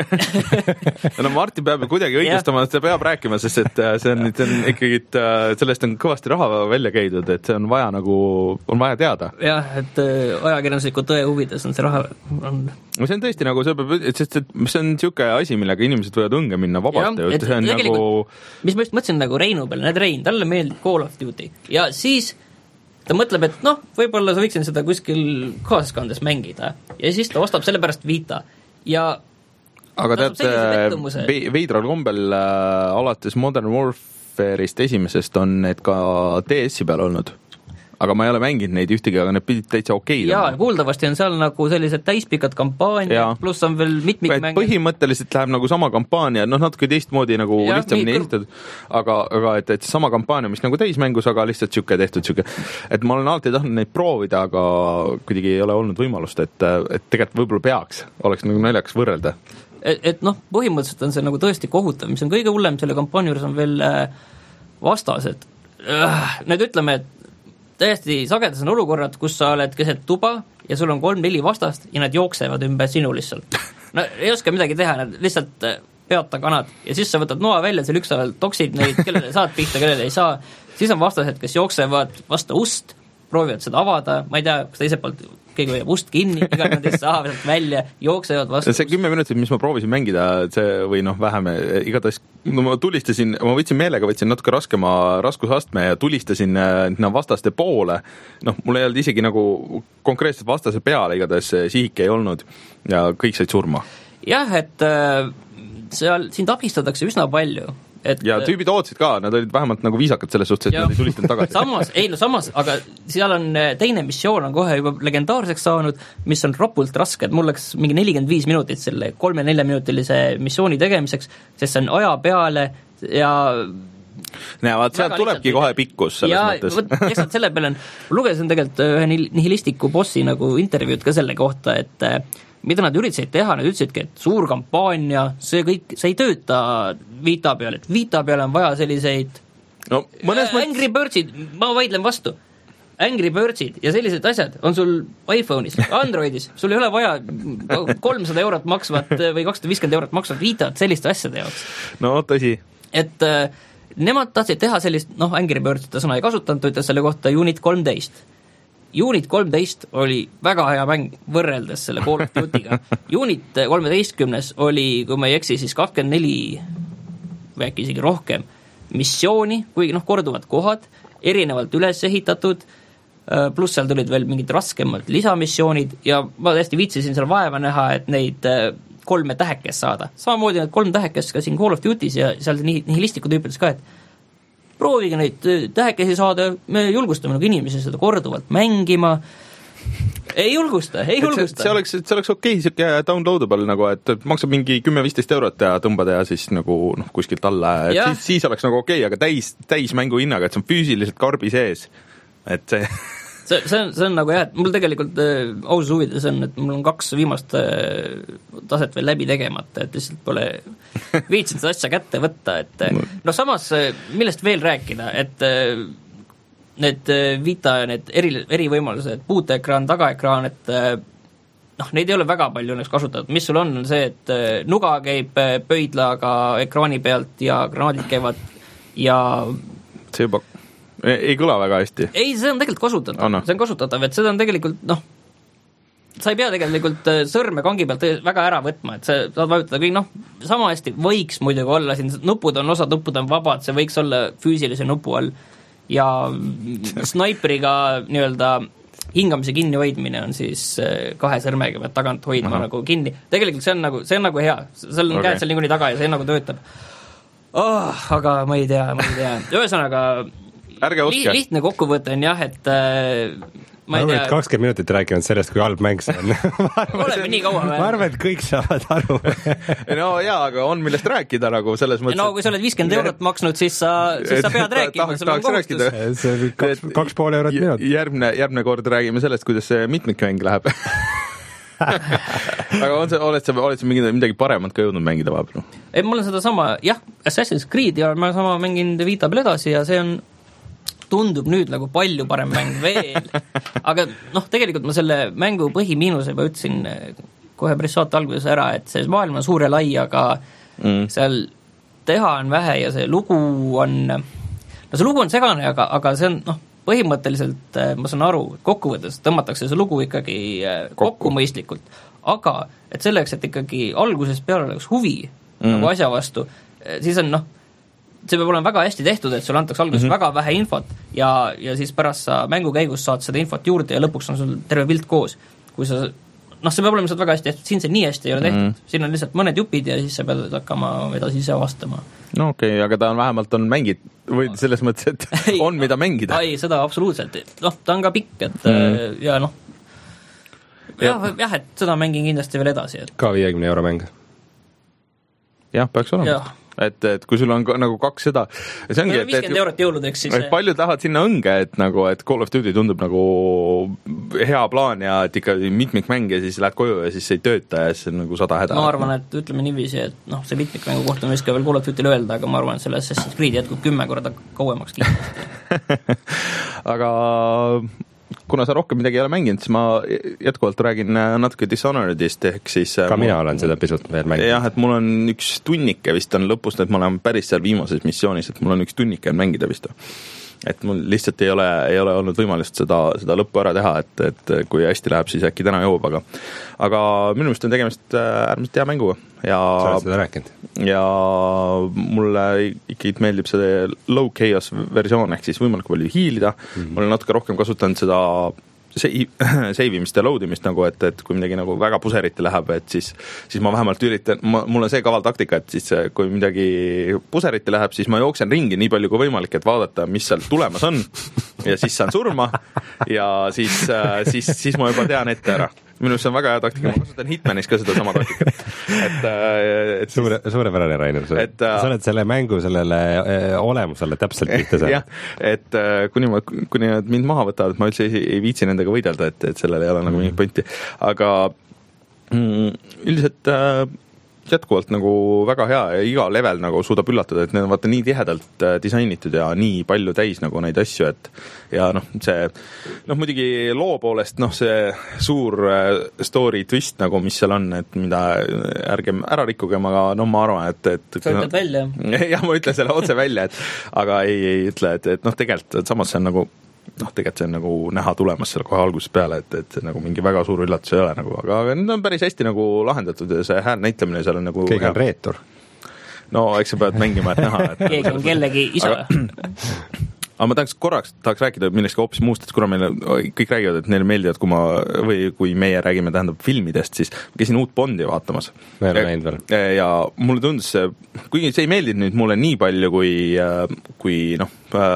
no Martin peab kuidagi õigustama, et see peab rääkima, sest et see on, see on ikkagi, sellest on kõvasti raha välja käidud, et see on vaja nagu, on vaja teada. jah, et ajakirjandusliku tõe huvides on see raha on... no see on tõesti nagu, see peab, et see on niisugune asi, millega inimesed võivad õnge minna vabalt. Ja, et see on nagu... mis ma just mõtlesin nagu Reinu peale, näed Rein, talle meeldib Call of Duty ja siis ta mõtleb, et noh, võib-olla sa võiksin seda kuskil kaasaskandes mängida ja siis ta ostab selle pärast Vita ja aga tead, veidral kombel äh, alates Modern Warfare'ist esimesest on need ka D S-i peal olnud. Aga ma ei ole mänginud neid ühtegi, aga need pidid täitsa okei. Jaa, kuuldavasti on seal nagu sellised täispikad kampaaniad, pluss on veel mitmikmängid. Põhimõtteliselt läheb nagu sama kampaania, noh natuke teistmoodi nagu ja, lihtsamini esitatud, aga, aga et, et sama kampaania, mis nagu täismängus, aga lihtsalt siuke tehtud siuke. Et ma olen alati tahtnud neid proovida, aga kuidagi ei ole olnud võimalust, et, et tegelikult võib-olla peaks, oleks nagu naljakas võrrelda. Et, et noh, põhimõtteliselt on see nagu tõesti kohutav, mis on kõige hullem selle kampaania juures on veel vastased. Need ütleme, et täiesti sagedas on olukorrad, kus sa oled keset tuba ja sul on kolm-neli vastast ja nad jooksevad ümber sinu lihtsalt. No ei oska midagi teha, nad lihtsalt peata kanad ja siis sa võtad noa välja, seal üksavel toksid neid, kellele saad pihta, kellele ei saa, siis on vastased, kes jooksevad vastu ust, proovivad seda avada, ma ei tea, kas teiselt poolt keegi hoiab ust kinni, iga nad ei saa välja, jooksevad vastu. See kümme minutit, mis ma proovisin mängida, see või noh, vähem, igatahes no ma tulistasin, ma võtsin meelega, võtsin natuke raskema raskusastme ja tulistasin no, vastaste poole, noh, mul ei olnud isegi nagu konkreetselt vastase peale, igatahes sihik ei olnud ja kõik said surma. Jah, et seal sind abistatakse üsna palju. Et, ja tüübid ootsid ka, nad olid vähemalt nagu viisakad selles suhtes, et ja, nad ei tulistanud tagasi. Samas, ei no samas, aga seal on teine missioon on kohe juba legendaarseks saanud, mis on ropult raske, et mul läks mingi nelikümmend viis minutit selle kolme-nelja minutilise missiooni tegemiseks, sest see on aja peale ja näe, vaat sealt tulebki kohe pikkus selles ja, mõttes. Ja võt, selle peale on, lugesin tegelikult ühe nihilistiku bossi nagu intervjuud ka selle kohta, et mida nad üritasid teha, nad ütlesidki, et suur kampaania, see kõik, see ei tööta Vita peale, et Vita peale on vaja selliseid no, mõnes äh, Angry Birdsid, ma vaidlen vastu, Angry Birdsid ja sellised asjad on sul iPhone'is, Androidis, sul ei ole vaja kolmsada eurot maksvat või kakssada viiskümmend eurot maksvat Vitat selliste asjade jaoks. No tõsi. Et äh, nemad tahtsid teha sellist, noh, Angry Birdsita sõna ei kasutanud, ta ütles selle kohta Unit kolmteist. Unit kolmteist oli väga hea mäng võrreldes selle Call of Duty'ga. Unit kolmeteistkümnes oli, kui ma ei eksi, siis kakskümmend neli või äkki isegi rohkem missiooni, kuigi noh, korduvad kohad, erinevalt üles ehitatud, pluss seal tulid veel mingid raskemad lisamissioonid ja ma tõesti viitsisin seal vaeva näha, et neid kolme tähekest saada. Samamoodi need kolm tähekest ka siin Call of Duty's ja seal nihilistiku tüüpides ka, et proovige neid tähekesi saada, me julgustame nagu inimesi seda korduvalt mängima, ei julgusta, ei julgusta. See oleks, see oleks okei, siuke downloadable nagu, et maksab mingi kümme viisteist eurot ja tõmbada ja siis nagu noh, kuskilt alla, et siis, siis oleks nagu okei, aga täis, täis mängu hinnaga, et see on füüsiliselt karbi sees, et see see, see, on, see on nagu jah, et mul tegelikult äh, aususe huvides on, et mul on kaks viimast äh, taset veel läbi tegemata, et lihtsalt pole viitsinud seda asja kätte võtta, et no samas, millest veel rääkida, et äh, need äh, Vita ja need eri, erivõimalused, puuteekraan, tagaekraan, et äh, noh, neid ei ole väga palju õnneks kasutatud, mis sul on, on see, et äh, nuga käib äh, pöidlaga ekraani pealt ja granaadid käivad ja see juba ei kõla väga hästi. Ei, see on tegelikult kasutatav oh, no. see on kasutatav, et seda on tegelikult noh, sa ei pea tegelikult sõrme kangi pealt väga ära võtma, et see saad vajutada kõik, noh, sama hästi võiks muidugi olla, siin nupud on, osad nupud on vabad, see võiks olla füüsilise nupu all ja snaiperiga nii-öelda hingamise kinni hoidmine on siis kahe sõrmega pead tagant hoidma Aha. nagu kinni, tegelikult see on nagu, see on nagu hea, seal on okay. käed seal niikuinii taga ja see nagu töötab oh, aga ma ei tea, ma ei tea, ühesõnaga ärge oske. Lihtne kokkuvõte on jah, et äh, ma ei tea. kakskümmend minutit rääkinud sellest, kui halb mäng see on. oleme nii kaua või? Ma arvan, et kõik saavad aru. no jaa, aga on millest rääkida nagu selles mõttes. No kui sa oled viiskümmend eurot maksnud, siis sa, siis sa pead rääkima, sul on kohustus. See on kaks, kaks pool eurot minut. Järgmine, järgmine kord räägime sellest, kuidas see mitmikmäng läheb. aga on see, oled sa, oled sa mingi, midagi paremat ka jõudnud mängida vahepeal? Ei, mul on seda sama, jah, Assassin's Creed ja ma sama mängin Vita peal edasi ja see on tundub nüüd nagu palju parem mäng veel, aga noh, tegelikult ma selle mängu põhimiinuse juba ütlesin kohe päris saate alguses ära, et see maailm on suur ja lai, aga mm. seal teha on vähe ja see lugu on, no see lugu on segane, aga, aga see on noh, põhimõtteliselt ma saan aru, kokkuvõttes tõmmatakse see lugu ikkagi kokku, kokku mõistlikult, aga et selleks, et ikkagi algusest peale oleks huvi mm. nagu asja vastu, siis on noh, see peab olema väga hästi tehtud, et sul antakse alguses mm-hmm. väga vähe infot ja, ja siis pärast sa mängu käigus saad seda infot juurde ja lõpuks on sul terve pilt koos. Kui sa, noh, see peab olema sealt väga hästi tehtud, siin see nii hästi ei ole tehtud, mm-hmm. siin on lihtsalt mõned jupid ja siis sa pead hakkama edasi ise vastama. No okei okay,, aga ta on vähemalt on mängid, või selles mõttes, et ei, on mida mängida. Ei, seda absoluutselt, noh, ta on ka pikk, et mm-hmm. ja noh, jah, jah, et seda mängin kindlasti veel edasi. Et... ka viiekümne euro mäng? Jah, peaks olema. Jah. Et, et kui sul on nagu kaks seda see ongi, et, viiskümmend eurot jõuludeks siis et paljud lähevad sinna õnge, et nagu, et Call of Duty tundub nagu hea plaan ja et ikka mitmikmäng ja siis lähed koju ja siis ei tööta ja siis on nagu sada häda. Ma arvan, et ütleme niiviisi, et noh, see mitmikmängu kohta ma ei oska veel Call of Duty'le öelda, aga ma arvan, et selle Assassin's Creed jätkub kümme korda kauemaks kindlasti. aga kuna sa rohkem midagi ei ole mänginud, siis ma jätkuvalt räägin natuke Dishonoredist, ehk siis ka mina olen seda pisut veel mänginud. Jah, et mul on üks tunnike vist on lõpus, et ma olen päris seal viimases missioonis, et mul on üks tunnike mängida vist. Et mul lihtsalt ei ole, ei ole olnud võimalust seda, seda lõppu ära teha, et, et kui hästi läheb, siis äkki täna jõuab, aga aga minu meelest on tegemist äärmiselt hea mänguga. Ja, sa oled seda rääkinud? Ja mulle ikkagi meeldib see low chaos versioon, ehk siis võimalik palju hiilida. Mm-hmm. Ma olen natuke rohkem kasutanud seda save imist ja load imist nagu, et, et kui midagi nagu väga puseriti läheb, et siis, siis ma vähemalt üritan, ma, mul on see kaval taktika, et siis kui midagi puseriti läheb, siis ma jooksen ringi nii palju kui võimalik, et vaadata, mis seal tulemas on ja siis saan surma ja siis, siis, siis ma juba tean ette ära. Minu see on väga hea taktika, ma kasutan Hitmanis ka seda sama taktikat. Et, et Suure, suurepärane, Rainer, sa, et, sa oled selle mängu sellele olemusele täpselt pihta saanud. Jah, et kuni, ma, kuni nad mind maha võtavad, ma üldse ei, ei viitsi nendega võidelda, et, et sellele ei ole nagu mingit pointi. Aga mm, üldiselt äh, jätkuvalt nagu väga hea ja iga level nagu suudab üllatada, et need on vaata nii tihedalt disainitud ja nii palju täis nagu neid asju, et ja noh, see noh, muidugi loo poolest noh, see suur story twist nagu, mis seal on, et mida ärgem ära rikkugem, aga noh, ma arvan, et, et sa ütled välja? jah, ma ütlen selle otse välja, et aga ei, ei ütle, et, et noh, tegelikult, et samas see on nagu noh, tegelikult see on nagu näha tulemas selle kohe algusest peale, et, et see nagu mingi väga suur üllatus ei ole nagu, aga, aga need on päris hästi nagu lahendatud ja see hääl näitlemine seal on nagu keegi on reetur. No eks sa pead mängima, et näha. Et keegi on kellegi isa. Aga, aga ma tahaks korraks, tahaks rääkida millestki hoopis muust, et kuna meile kõik räägivad, et neile meeldivad, kui ma, või kui meie räägime, tähendab filmidest, siis käisin uut Bondi vaatamas. Ma ei ole näinud veel. Ja mulle tundus see, kuigi see ei meeldinud nüüd mulle nii palju, kui, kui noh,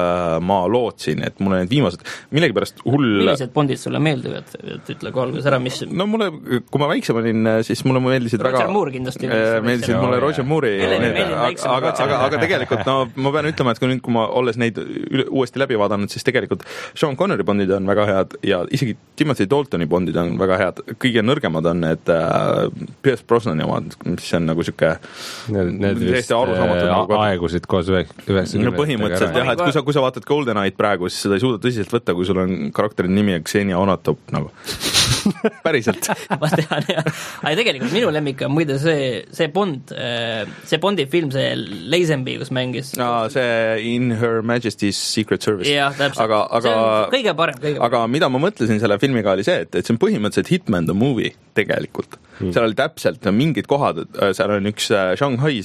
ma lootsin, et mulle need viimased, millegi pärast hull... Millised Bondid sulle meeldivad, et ütle kui alguses ära, mis... No mulle, kui ma väiksem olin, siis mulle meeldisid Roger väga... Roger Moore kindlasti. Meeldisid mulle no, Roger Moore'i, aga, aga, aga, aga tegelikult no, ma pean ütlema, et kui nüüd, kui ma olles neid uuesti läbi vaadanud, siis tegelikult Sean Connery Bondid on väga head ja isegi Timothy Daltoni Bondid on väga head. Kõige nõrgemad on need äh, Pierce Brosnani omad, mis on nagu siuke need vist äh, aegusid koos üheksakümnendatega. No põhimõtteliselt jah, et kui sa, kui sa vaatad GoldenEye praegu, siis seda ei suuda tõsiselt võtta, kui sul on karakteri nimi Xenia Onatop nagu. Päriselt. Ma tean, jah. Aga tegelikult minu lemmik on muide see, see Bond, see Bondi film, see Lazenby, kus mängis. No, see In Her Majesty's Secret Service. Jah, täpselt. Aga, aga, see kõige parem, kõige parem. Aga mida ma mõtlesin selle filmiga oli see, et, et see on põhimõtteliselt Hitman the Movie tegelikult. Hmm. Seal oli täpselt mingid kohad, seal on üks Shanghai's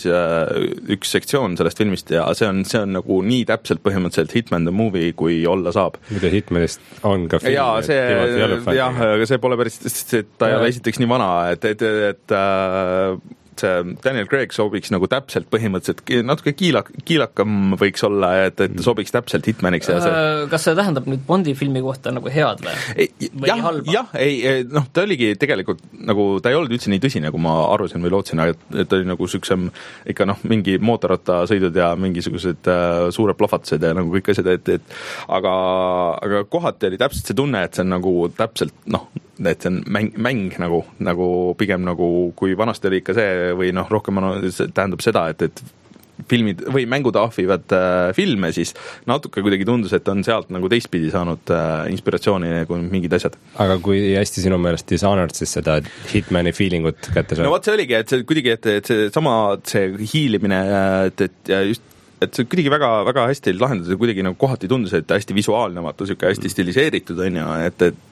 üks sektsioon sellest filmist ja see on, see on nagu nii täpselt põhimõtteliselt Hitman the Movie, kui olla saab. Mida Hitmanist on ka film. Jaa, see, jah, aga see pole päris, see, ta ei ole esiteks nii vana, et, et, et äh, see Daniel Craig sobiks nagu täpselt põhimõtteliselt, natuke kiilak, kiilakam võiks olla, et, et sobiks täpselt Hitmaniks ja see... Kas see tähendab nüüd Bondi filmi kohta nagu head või? Ei, või jah, halba? Jah, ei, noh, ta oligi tegelikult nagu, ta ei olnud üldse nii tõsine, kui ma arvasin või lootsin, et, et ta oli nagu süksem ikka noh, mingi mootorrattasõidud ja mingisugused äh, suured plahvatused ja nagu kõik asjad, et, et aga, aga kohati oli täpselt see tunne, et see on nagu täpselt noh, et see on mäng, mäng nagu, nagu pigem nagu, kui vanasti oli ikka see või noh, rohkem no, tähendab seda, et, et filmid või mängud ahvivad äh, filme, siis natuke kuidagi tundus, et on sealt nagu teistpidi saanud äh, inspiratsiooni nagu mingid asjad. Aga kui hästi sinu meelest Dishonored siis seda Hitmani feelingut kätte saab? No vot see oligi, et see kuidagi, et, et see sama, see hiilimine, et, et just et see kuidagi väga, väga hästi lahendatud ja kuidagi nagu kohati tundus, et hästi visuaalne, vaata, siuke hästi stiliseeritud on ja et, et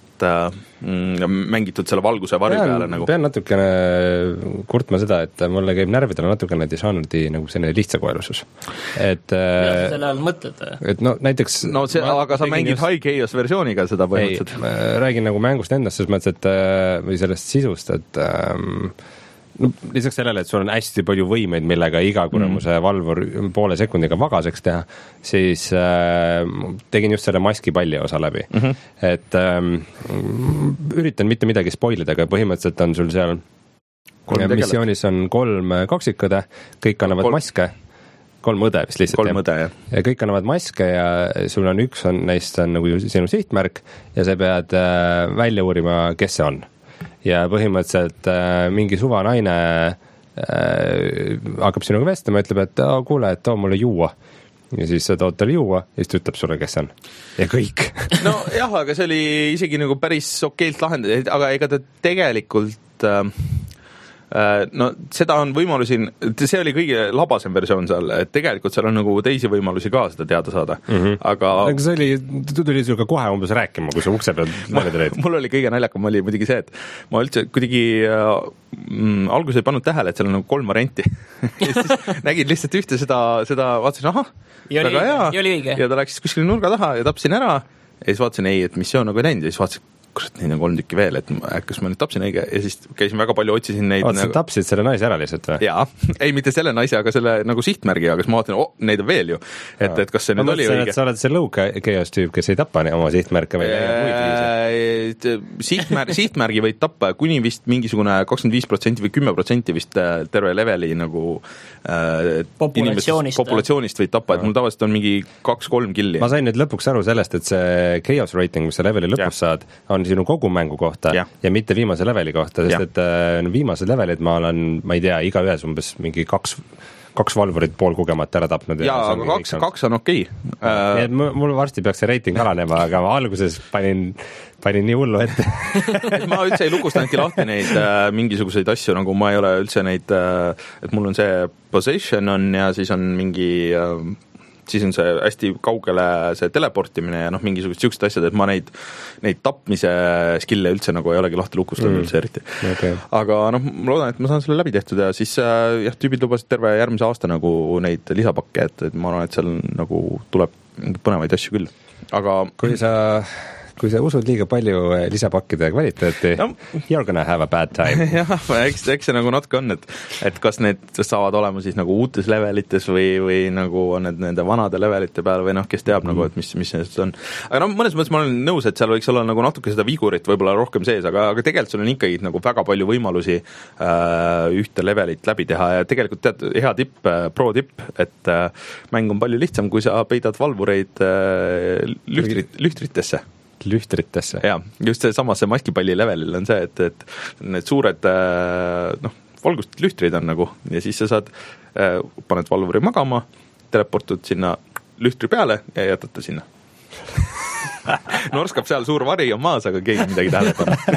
mm, mängitud selle valguse varju pean, peale nagu. Pean natukene kurtma seda, et mulle käib närvidele natukene Dishonored'i nagu selline lihtsakoelusus. Et mida sa selle all mõtled? Et no näiteks no see, aga sa mängid just... High Chaos versiooniga seda põhimõtteliselt. Ei, räägin nagu mängust endast, selles mõttes, et või sellest sisust, et ähm, no lisaks sellele, et sul on hästi palju võimeid, millega iga kuramuse mm. valvur poole sekundiga vagaseks teha, siis äh, tegin just selle maskipalli osa läbi. Mm-hmm. Et ähm, üritan mitte midagi spoilida, aga põhimõtteliselt on sul seal kolm missioonis on kolm kaksikõde, kõik kannavad kolm. maske, kolm õde vist lihtsalt. Kolm õde, jah. Ja kõik kannavad maske ja sul on üks on, neist on nagu sinu sihtmärk ja sa pead äh, välja uurima, kes see on. Ja põhimõtteliselt äh, mingi suva naine äh, hakkab sinuga vestama ja ütleb, et oh, kuule, et too mulle juua. Ja siis sa tood talle juua ja siis ta ütleb sulle, kes see on. Ja kõik. No jah, aga see oli isegi nagu päris okeilt lahendatud, aga ega ta tegelikult... Äh... No seda on võimalusi, see oli kõige labasem versioon seal, et tegelikult seal on nagu teisi võimalusi ka seda teada saada, mm-hmm. aga... aga see oli, tuli sulle kohe umbes rääkima, kui sa ukse peal nalja tulid. Mul oli kõige naljakam oli muidugi see, et ma üldse kuidagi mm, alguses ei pannud tähele, et seal on nagu kolm varianti. Ja siis nägin lihtsalt ühte seda, seda vaatasin, ahah, väga hea, ja ta läks kuskile nurga taha ja tapsin ära, ja siis vaatasin, ei, et missioon nagu ei näinud, ja siis vaatasin, kurat, neid on kolm tükki veel, et äkkas ma nüüd tapsin õige ja siis käisin väga palju, otsisin neid Oot, nagu... sa tapsid selle naise ära lihtsalt või? Jaa, ei mitte selle naise, aga selle nagu sihtmärgi, aga siis ma vaatan, oh, neid on veel ju, et, et kas see ma nüüd oli õige. Sa oled see low-chaos tüüp, kes ei tapa oma sihtmärke või eee, sihtmär, sihtmärgi võid tappa kuni vist mingisugune kakskümmend viis protsenti või kümme protsenti vist terve leveli nagu äh, populatsioonist, populatsioonist võid tappa, et mul tavaliselt on mingi kaks-kolm killi. Ma sain nüüd lõpuks aru sellest, et see chaos rating, mis sa leveli lõpus ja. saad, on sinu kogu mängu kohta ja, ja mitte viimase leveli kohta, sest ja. et no, viimased levelid ma olen, ma ei tea, iga ühes umbes mingi kaks kaks valvurit pool kogemat ära tapnud. Jaa, aga kaks, kaks on okei. Nii et mul varsti peaks see reiting alanema, aga ma alguses panin, panin nii hullu ette. et ma üldse ei lukustanudki lahti neid äh, mingisuguseid asju, nagu ma ei ole üldse neid, äh, et mul on see possession on ja siis on mingi äh, siis on see hästi kaugele see teleportimine ja noh, mingisugused siuksed asjad, et ma neid, neid tapmise skill'e üldse nagu ei olegi lahti lukustanud mm. üldse eriti okay.. aga noh, ma loodan, et ma saan selle läbi tehtud ja siis jah, tüübid lubasid terve järgmise aasta nagu neid lisapakke, et, et ma arvan, et seal nagu tuleb põnevaid asju küll, aga kui sa kui sa usud liiga palju lisapakkide kvaliteeti no., you're gonna have a bad time. jah, eks, eks see nagu natuke on, et, et kas need saavad olema siis nagu uutes levelites või, või nagu on need nende vanade levelite peal või noh, kes teab mm. nagu, et mis, mis see on. aga no mõnes mõttes ma olen nõus, et seal võiks olla nagu natuke seda vigurit võib-olla rohkem sees, aga, aga tegelikult sul on ikkagi nagu väga palju võimalusi äh, ühte levelit läbi teha ja tegelikult tead, hea tipp, pro tipp, et äh, mäng on palju lihtsam, kui sa peidad valvureid äh, lühtrit, lühtritesse. lühtritesse. jaa, just see samas see maskipalli levelil on see, et, et need suured noh, valgust lühtrid on nagu ja siis sa saad, paned valvuri magama, teleportud sinna lühtri peale ja jätad ta sinna. Norskab seal suur vari on maas, aga keegi midagi tähele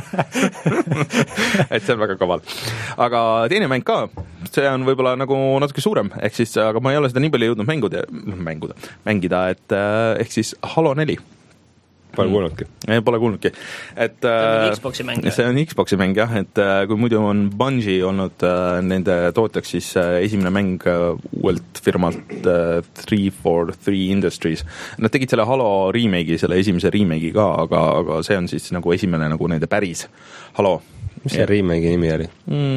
paneb. et see on väga kaval. aga teine mäng ka, see on võib-olla nagu natuke suurem, ehk siis, aga ma ei ole seda nii palju jõudnud mänguda, mänguda, mängida, et ehk siis Halo neli. Pole kuulnudki. Ei, pole kuulnudki. Et, see on Xboxi mäng. See on Xboxi mäng, jah, et kui muidu on Bungie olnud uh, nende tootjaks, siis uh, esimene mäng uh, uuelt firmalt uh, three forty-three Industries. Nad tegid selle Halo remake'i, selle esimese remake'i ka, aga, aga see on siis nagu esimene nagu nende päris Halo. Mis see remake'i nimi oli?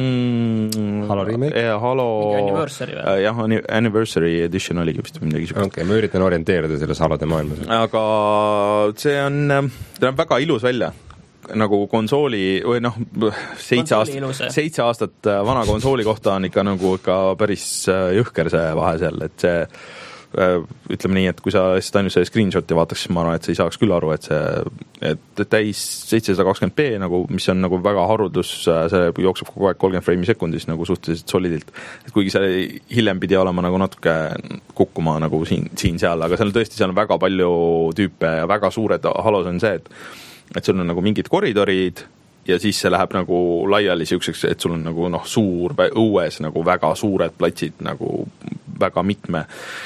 Mm, Halo remake? Ja, Halo... Anniversary või? Jah, Anniversary Edition oligi vist midagi sükest. Okei, okay, ma üritan orienteeruda selles Halode maailmas. Aga see on, see on väga ilus välja. Nagu konsooli, või noh, seitse aastat, seitse aastat vana konsooli kohta on ikka nagu ikka päris jõhker see vahe seal, et see ütleme nii, et kui sa lihtsalt ainult selle screenshoti vaataks, siis ma arvan, et sa ei saaks küll aru, et see et täis seitsesada kakskümmend p nagu, mis on nagu väga haruldus, see jookseb kogu aeg kolmkümmend freimi sekundis nagu suhteliselt solidilt, et kuigi see hiljem pidi olema nagu natuke kukkuma nagu siin, siin seal, aga seal tõesti seal on väga palju tüüpe ja väga suured Halos on see, et et sul on nagu mingid koridorid ja siis see läheb nagu laiali siukseks, et sul on nagu noh, suur õues nagu väga suured platsid nagu väga mitme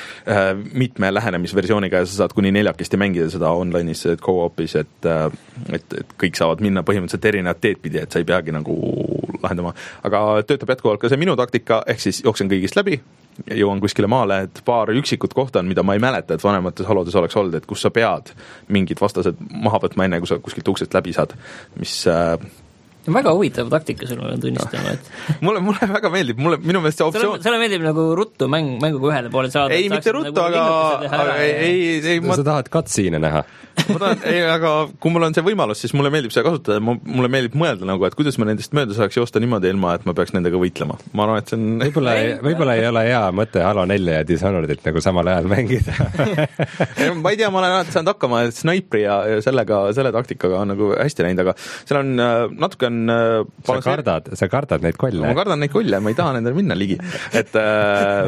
mitme lähenemisversiooniga ja sa saad kuni neljakesti mängida seda online'is co-op'is, et, et, et kõik saavad minna põhimõtteliselt erinevad teed pidi, et sa ei peagi nagu lahendama. Aga töötab jätkuvalt ka see minu taktika, ehk siis jooksen kõigist läbi, jõuan kuskile maale, et paar üksikut kohta on, mida ma ei mäleta, et vanemates Halodes oleks olnud, et kus sa pead mingid vastased maha võtma enne, kui sa kuskilt uksest läbi saad, mis no väga huvitav taktika sul on tunnistama, et mulle, mulle väga meeldib, mulle, minu meelest see optsioon sulle meeldib nagu ruttu mäng, mänguga ühele poole saada. Ei, mitte ruttu, nagu aga, aga ei, ei, ei ma... sa tahad katsiine näha. ma tahan, ei, aga kui mul on see võimalus, siis mulle meeldib seda kasutada, mulle meeldib mõelda nagu, et kuidas ma nendest mööda saaks joosta niimoodi ilma, et ma peaks nendega võitlema. Ma arvan, et see on võib-olla ei, võib-olla ei ole hea mõte Halo nelja ja Dishonoredit nagu samal ajal mängida. ma ei tea, ma olen alati saanud hakkama, et Sniperi ja, ja sellega, selle taktikaga on nagu hästi näinud, aga seal on natuke on sa kardad, sa kardad neid kolle? Ma kardan neid kolle, ma ei taha nendele minna ligi. Et äh,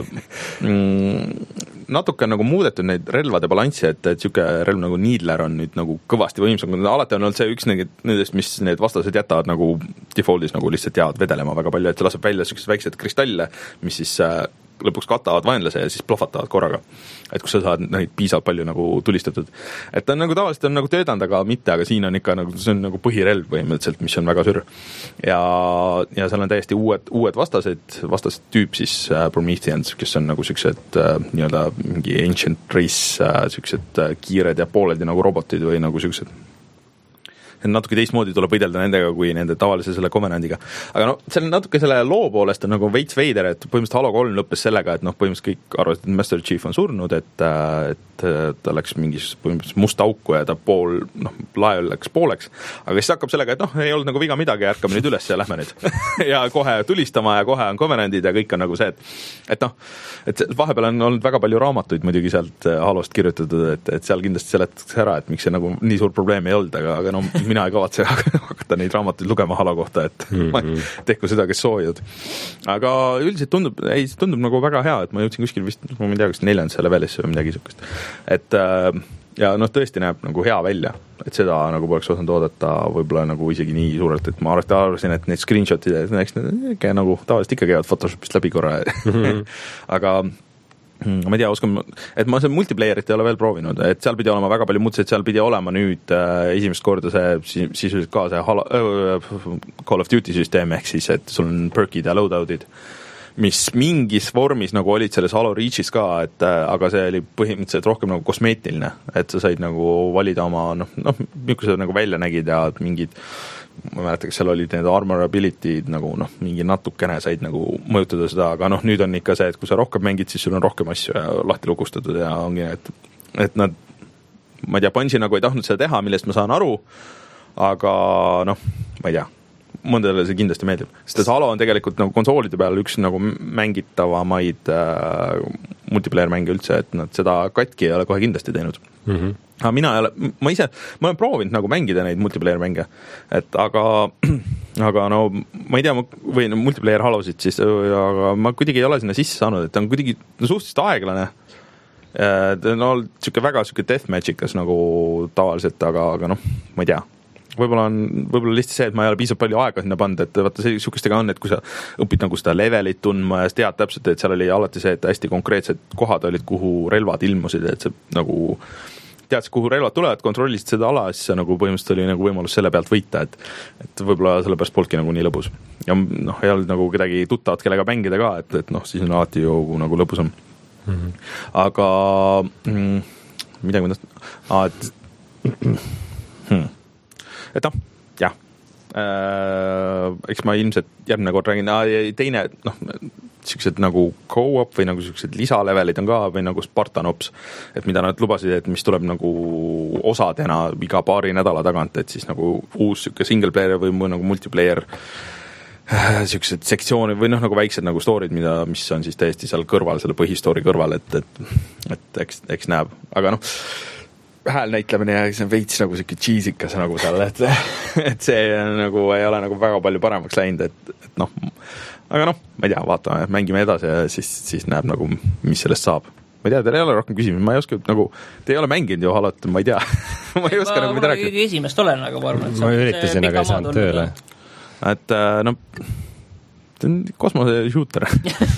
mm, natuke on nagu muudetud neid relvade balanssi, et, et siuke relv nagu Needler on nüüd nagu kõvasti võimsam, alati on olnud see üks nendest, mis need vastased jätavad nagu defaultis nagu lihtsalt jäävad vedelema väga palju, et see laseb välja siuksed väiksed kristalle, mis siis äh, lõpuks katavad vaenlase ja siis plahvatavad korraga. Et kus sa saad neid piisavalt palju nagu tulistatud. Et ta on nagu tavaliselt on nagu töödanud, aga mitte, aga siin on ikka nagu, see on nagu põhirelv põhimõtteliselt, mis on väga sür. Ja, ja seal on täiesti uued, uued vastased, vastased tüüp siis äh, Prometheans, kes on nagu siuksed äh, nii-öelda mingi ancient race, äh, siuksed äh, kiired ja pooleldi nagu robotid või nagu siuksed. Natuke teistmoodi tuleb võidelda nendega kui nende tavalise selle Covenantiga. Aga no, selle natuke selle loo poolest on nagu veits veider, et põhimõtteliselt Halo kolm lõppes sellega, et noh, põhimõtteliselt kõik arvasid, et Master Chief on surnud, et, et ta läks mingis põhimõtteliselt must auku ja ta pool, noh, laev läks pooleks. Aga siis hakkab sellega, et noh, ei olnud nagu viga midagi, ärkame nüüd üles ja lähme nüüd. ja kohe tulistama ja kohe on Covenantid ja kõik on nagu see, et, et noh, et vahepeal on olnud väga palju raamatuid muidugi sealt Halost kirjutatud, et, et seal kindlasti seletatakse ära, et miks see nagu nii suur probleem ei olnud, aga, aga no mina ei kavatse hakata neid raamatuid lugema Halo kohta, et mm -hmm. tehku seda, kes soovivad. Aga üldiselt tundub, ei, see tundub nagu väga hea, et ma jõudsin kuskil vist, ma ei tea, kas neljandase levelisse või midagi sukest. Et ja noh, tõesti näeb nagu hea välja, et seda nagu poleks osanud oodata võib-olla nagu isegi nii suurelt, et ma arvasin, et need screenshotid, eks need nagu tavaliselt ikka käivad Photoshopist läbi korra. Mm -hmm. aga ma ei tea, oskan, et ma see multiplayerit ei ole veel proovinud, et seal pidi olema väga palju muutuseid, seal pidi olema nüüd äh, esimest korda see sisuliselt ka see Halo, äh, Call of Duty süsteem, ehk siis, et sul on perkid ja loadout'id, mis mingis vormis nagu olid selles Halo Reachis ka, et äh, aga see oli põhimõtteliselt rohkem nagu kosmeetiline, et sa said nagu valida oma, noh, noh, milline nagu välja nägid ja mingid ma ei mäleta, kas seal olid need armor ability'd nagu noh, mingi natukene said nagu mõjutada seda, aga noh, nüüd on ikka see, et kui sa rohkem mängid, siis sul on rohkem asju ja lahti lukustatud ja ongi, et, et nad, ma ei tea, Bungi nagu ei tahtnud seda teha, millest ma saan aru, aga noh, ma ei tea, mõndadele see kindlasti meeldib. Sest et Halo on tegelikult nagu konsoolide peal üks nagu mängitavamaid äh, multiplayer mänge üldse, et nad seda katki ei ole kohe kindlasti teinud. Mm-hmm. Aga mina ei ole, ma ise, ma olen proovinud nagu mängida neid multiplayer mänge, et aga, aga no ma ei tea, või no, multiplayer Halosid siis, aga ma kuidagi ei ole sinna sisse saanud, et ta on kuidagi no, suhteliselt aeglane. No siuke väga siuke deathmatchikas nagu tavaliselt, aga, aga noh, ma ei tea. Võib-olla on, võib-olla lihtsalt see, et ma ei ole piisavalt palju aega sinna pannud, et vaata see siukestega on, et kui sa õpid nagu seda levelit tundma ja tead täpselt, et seal oli alati see, et hästi konkreetsed kohad olid, kuhu relvad ilmusid, et see nagu tead, kuhu relvad tulevad, kontrollisid seda ala, siis nagu põhimõtteliselt oli nagu võimalus selle pealt võita, et, et võib-olla sellepärast polnudki nagu nii lõbus. Ja noh, ei olnud nagu kedagi tuttavat, kellega mängida ka, et, et noh, siis on alati ju nagu lõbusam. Mm-hmm. Aga mm, midagi mõnda, ah, et hmm. et noh, jah, äh, eks ma ilmselt järgmine kord räägin, teine, noh, siuksed nagu co-op või nagu siuksed lisalevelid on ka või nagu Spartanops, et mida nad lubasid, et mis tuleb nagu osadena iga paari nädala tagant, et siis nagu uus siuke single player või nagu multiplayer siuksed sektsioonid või noh, nagu väiksed nagu story'd, mida, mis on siis täiesti seal kõrval, selle põhistory kõrval, et, et, et eks, eks näeb, aga noh, häälnäitlemine ja see on veits nagu siuke cheesikas nagu seal, et, et see nagu ei ole nagu väga palju paremaks läinud, et, et noh, aga noh, ma ei tea, vaatame, mängime edasi ja siis, siis näeb nagu, mis sellest saab. Ma ei tea, teil ei ole rohkem küsimus, ma ei oska nagu, te ei ole mänginud ju halot, ma ei tea. ma ei oska ma, nagu mida rääkida. Ma esimest olen, aga ma arvan, et ma üritasin, aga ei saanud tööle. Et no, see on kosmose shooter.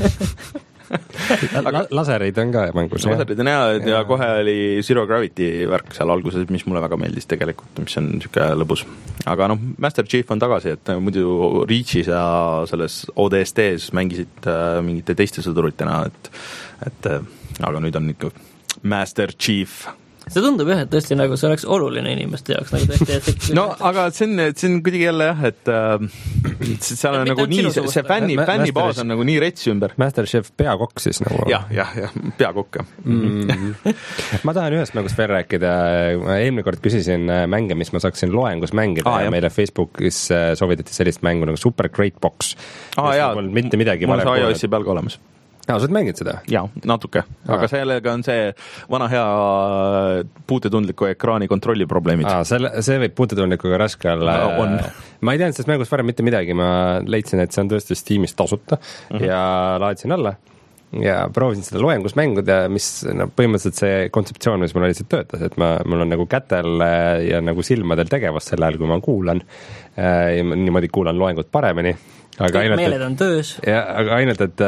aga lasereid on ka mängus. Lasereid on hea ja, ja kohe oli Zero Gravity värk seal alguses, mis mulle väga meeldis tegelikult, mis on niisugune lõbus. Aga noh, Master Chief on tagasi, et muidu Reachis ja selles O D S T-s mängisid äh, mingite teiste sõduritena, et, et äh, aga nüüd on ikka Master Chief. See tundub jah, et tõesti nagu see oleks oluline inimeste jaoks nagu tõesti. no, aga see on, see on kuidagi jälle jah, et äh, seal on nagu nii, see, see fänni, fännibaas on nagu nii rets ümber. Masterchef peakokk siis nagu. jah, jah, jah, peakokk, jah. Mm. ma tahan ühest mängust veel rääkida. Ma eelmine kord küsisin mänge, mis ma saaksin loengus mängida ah, ja meile Facebookis soovitati sellist mängu nagu Super Great Box. Ah, jaa, mitte midagi mul on see iOS-i peal ka olemas. Jaa, sa oled mänginud seda? Jaa, natuke. Aga Aa. sellega on see vana hea puutetundliku ekraani kontrolli probleemid. Aa, selle, see võib puutetundlikuga raske olla. No, on. Ma ei teadnud sellest mängust varem mitte midagi. Ma leidsin, et see on tõesti Steamis tasuta mm-hmm. ja laadsin alla ja proovisin seda loengus mänguda, mis no, põhimõtteliselt see kontseptsioon, mis mul lihtsalt töötas, et ma, mul on nagu kätel ja nagu silmadel tegevus sel ajal, kui ma kuulan. Ja niimoodi kuulan loengut paremini. Aga ainult, meeled on töös. Ja, aga ainult, et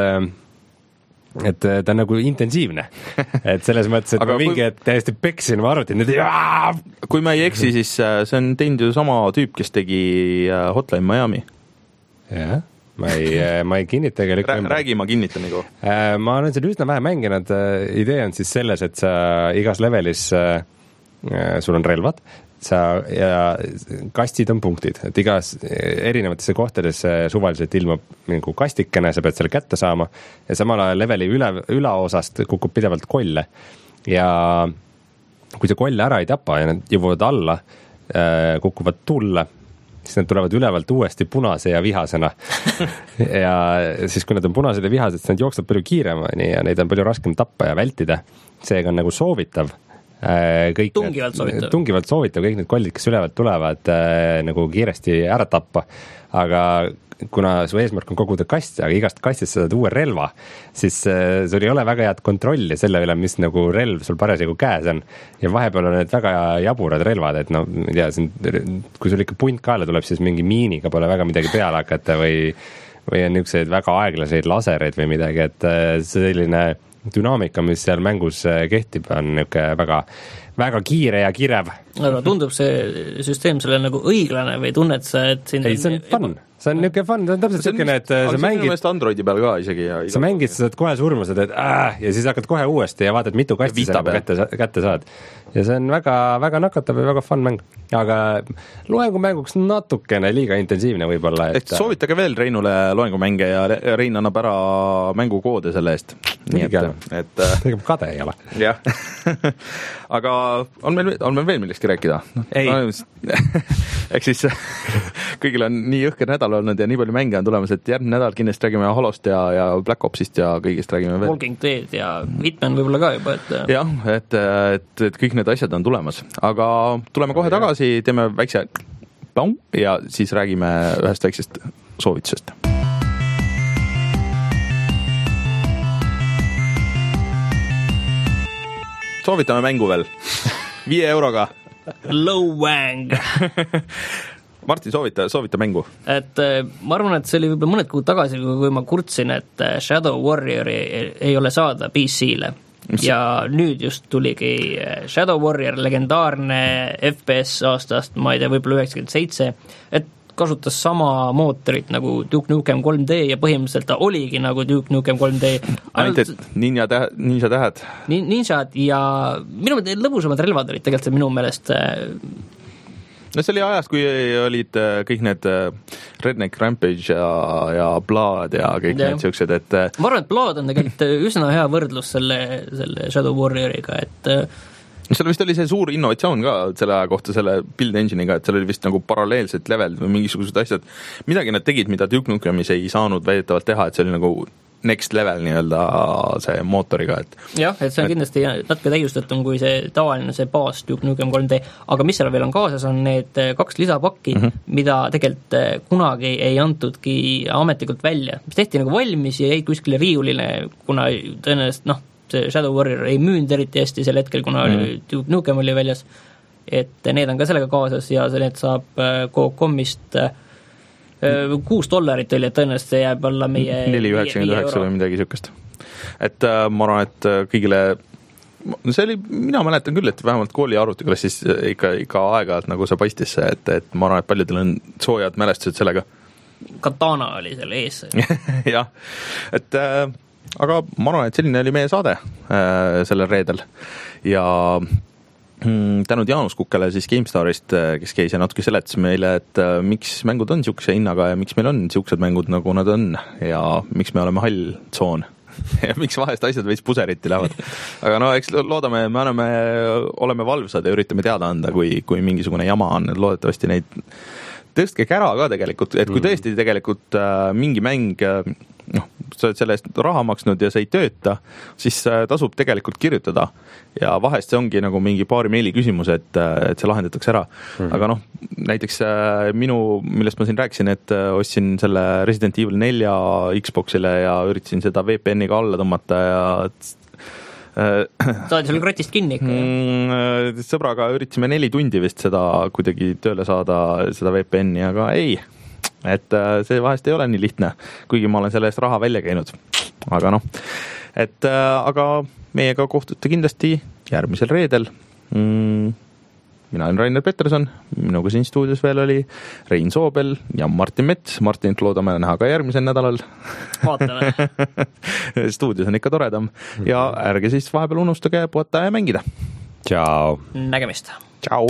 et ta on nagu intensiivne. Et selles mõttes, et ma mingi, kui... et täiesti peksin ma arvutin, nüüd jaa! Kui ma ei eksi, siis see on teinud ju sama tüüp, kes tegi Hotline Miami. Jah, ma ei, ma ei kinnita ega räägi, ma kinnitan nagu. Ma olen seal üsna vähe mänginud. Idee on siis selles, et sa igas levelis sul on relvad, sa, ja kastid on punktid, et igas erinevatesse kohtades suvaliselt ilmub nagu kastikene, sa pead selle kätte saama ja samal ajal leveli üle, ülaosast kukub pidevalt kolle ja kui see kolle ära ei tapa ja nad jõuavad alla, kukuvad tulla, siis nad tulevad ülevalt uuesti punase ja vihasena ja siis kui nad on punased ja vihased, siis nad jooksvad palju kiiremini ja neid on palju raskem tappa ja vältida, seega on nagu soovitav kõik tungivalt soovitav. tungivalt soovitav, kõik need kollid, kes ülevalt tulevad äh, nagu kiiresti ära tappa, aga kuna su eesmärk on koguda kasti, aga igast kastist sa saad uue relva, siis äh, sul ei ole väga head kontrolli selle üle, mis nagu relv sul parasjagu käes on ja vahepeal on need väga jaburad relvad, et no ma ei tea, kui sul ikka punt kaela tuleb, siis mingi miiniga pole väga midagi peale hakata või, või on niisuguseid väga aeglaseid lasereid või midagi, et äh, selline dünaamika, mis seal mängus kehtib, on niisugune väga, väga kiire ja kirev. Aga tundub see süsteem selle nagu õiglane või tunned sa, et siin ei, see on fun. See on niisugune fun, see on täpselt niisugune, et sa mängid Androidi peal ka isegi ja sa mängid, sa saad kohe surma, sa teed äh, ja siis hakkad kohe uuesti ja vaatad, mitu kasti sa kätte, kätte saad. Ja see on väga, väga nakatav ja väga fun mäng. Aga loengumänguks natukene liiga intensiivne võib-olla. Et... et soovitage veel Reinule loengumänge ja Rein annab ära mängukoode selle eest. Nii et, et tegelikult kade ei ole. Jah. Aga on meil, on meil veel millestki rääkida? Ei. Ehk siis kõigil on nii õhker nädal olnud ja nii palju mänge on tulemas, et järgmine nädal kindlasti räägime Halost ja, ja Black Opsist ja kõigist räägime veel. Walking Dead ja Hitman võib-olla ka juba, et jah, et, et, et kõik need asjad on tulemas. Aga tuleme kohe tagasi, teeme väikse ja siis räägime ühest väiksest soovitusest. Soovitame mängu veel. Viie euroga. Low Wang. Martin, soovita, soovita mängu. Et ma arvan, et see oli võib-olla mõned kuud tagasi, kui ma kurtsin, et Shadow Warriori ei ole saada P C-le. Ja nüüd just tuligi Shadow Warrior, legendaarne F P S aastast, ma ei tea, võib-olla üheksakümmend seitse, et kasutas sama mootorit nagu Duke Nukem kolm D ja põhimõtteliselt ta oligi nagu Duke Nukem kolm D. Ainult, et ninja tähed, ninja tähed. Ninjad ja minu meelest lõbusamad relvad olid tegelikult minu meelest. No see oli ajast, kui olid kõik need Redneck Rampage ja, ja Blood ja kõik ja. Need siuksed, et ma arvan, et Blood on tegelikult üsna hea võrdlus selle, selle Shadow Warrioriga, et seal vist oli see suur innovatsioon ka selle aja kohta, selle build engine'iga, et seal oli vist nagu paralleelset level või mingisugused asjad. Midagi nad tegid, mida Duke Nukemis ei saanud väidetavalt teha, et see oli nagu next level nii-öelda see mootoriga. Et... jah, et see on et... kindlasti natuke täiustatum kui see tavaline see baas Duke Nukem kolm D, aga mis seal veel on kaasas, on need kaks lisapakki, mm -hmm. mida tegelikult kunagi ei antudki ametlikult välja. Mis tehti nagu valmis ja jäid kuskile riiulile, kuna tõenäoliselt noh, Shadow Warrior ei müünud eriti hästi sel hetkel, kuna mm. Duke Nukem oli väljas, et need on ka sellega kaasas ja need saab Coop-Comist kuus dollarit oli, et tõenäoliselt see jääb alla meie neli üheksakümmend üheksa või midagi sükest. Et äh, ma arvan, et kõigile see oli, mina mäletan küll, et vähemalt kooli arvutiklassis ikka, ikka aega nagu see paistis see, et, et ma arvan, et paljudel on soojad mälestused sellega. Katana oli selle ees. jah, et äh, aga ma arvan, et selline oli meie saade äh, sellel reedel ja mm, tänud Jaanus Kukkele siis GameStarist, kes käis ja natuke seletas meile, et äh, miks mängud on siukse hinnaga ja miks meil on siuksed mängud, nagu nad on ja miks me oleme hall tsoon ja miks vahest asjad veits puseriti lähevad. Aga no eks loodame, me oleme, oleme valvsad ja üritame teada anda, kui, kui mingisugune jama on, loodetavasti neid tõstke kära ka tegelikult, et kui tõesti tegelikult äh, mingi mäng äh, noh, sa oled selle eest raha maksnud ja see ei tööta, siis tasub tegelikult kirjutada ja vahest see ongi nagu mingi paari meili küsimus, et, et see lahendatakse ära. Mm-hmm. Aga noh, näiteks minu, millest ma siin rääkisin, et ostsin selle Resident Evil nelja Xboxile ja üritasin seda V P N-iga alla tõmmata ja saad selle krotist kinni ikka, jah? Sõbraga üritasime neli tundi vist seda kuidagi tööle saada, seda V P N-i, aga ei, et see vahest ei ole nii lihtne, kuigi ma olen selle eest raha välja käinud. Aga noh, et aga meiega kohtute kindlasti järgmisel reedel. Mm, mina olen Rainer Peterson, minuga siin stuudios veel oli Rein Soobel ja Martin Mets. Martinit loodame näha ka järgmisel nädalal. Vaatame. Stuudios on ikka toredam ja ärge siis vahepeal unustage puhata ja mängida. Tšau. Nägemist. Tšau.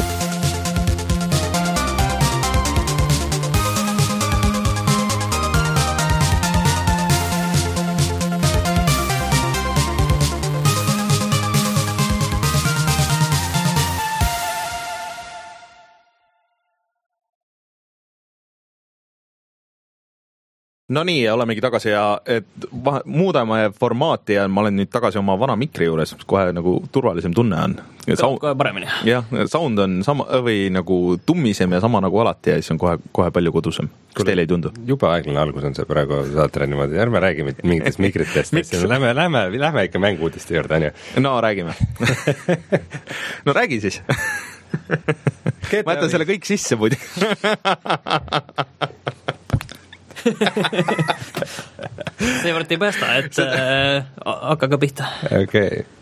No nii, olemegi tagasi ja et vahe, muudame formaati ja ma olen nüüd tagasi oma vana mikri juures, kohe nagu turvalisem tunne on. Sound, kohe paremini. Jah, sound on sama või nagu tummisem ja sama nagu alati ja siis on kohe, kohe palju kodusem. Kas teile ei tundu? Juba aeglane algus on see praegu saatre niimoodi, ärme räägime mingitest mikritest. lähme, lähme, lähme ikka mänguudiste juurde, on ju? No räägime. No räägi siis. Ma jätan selle kõik sisse muidu. seevõrd ei päästa, et äh, hakka ka pihta. okei okay.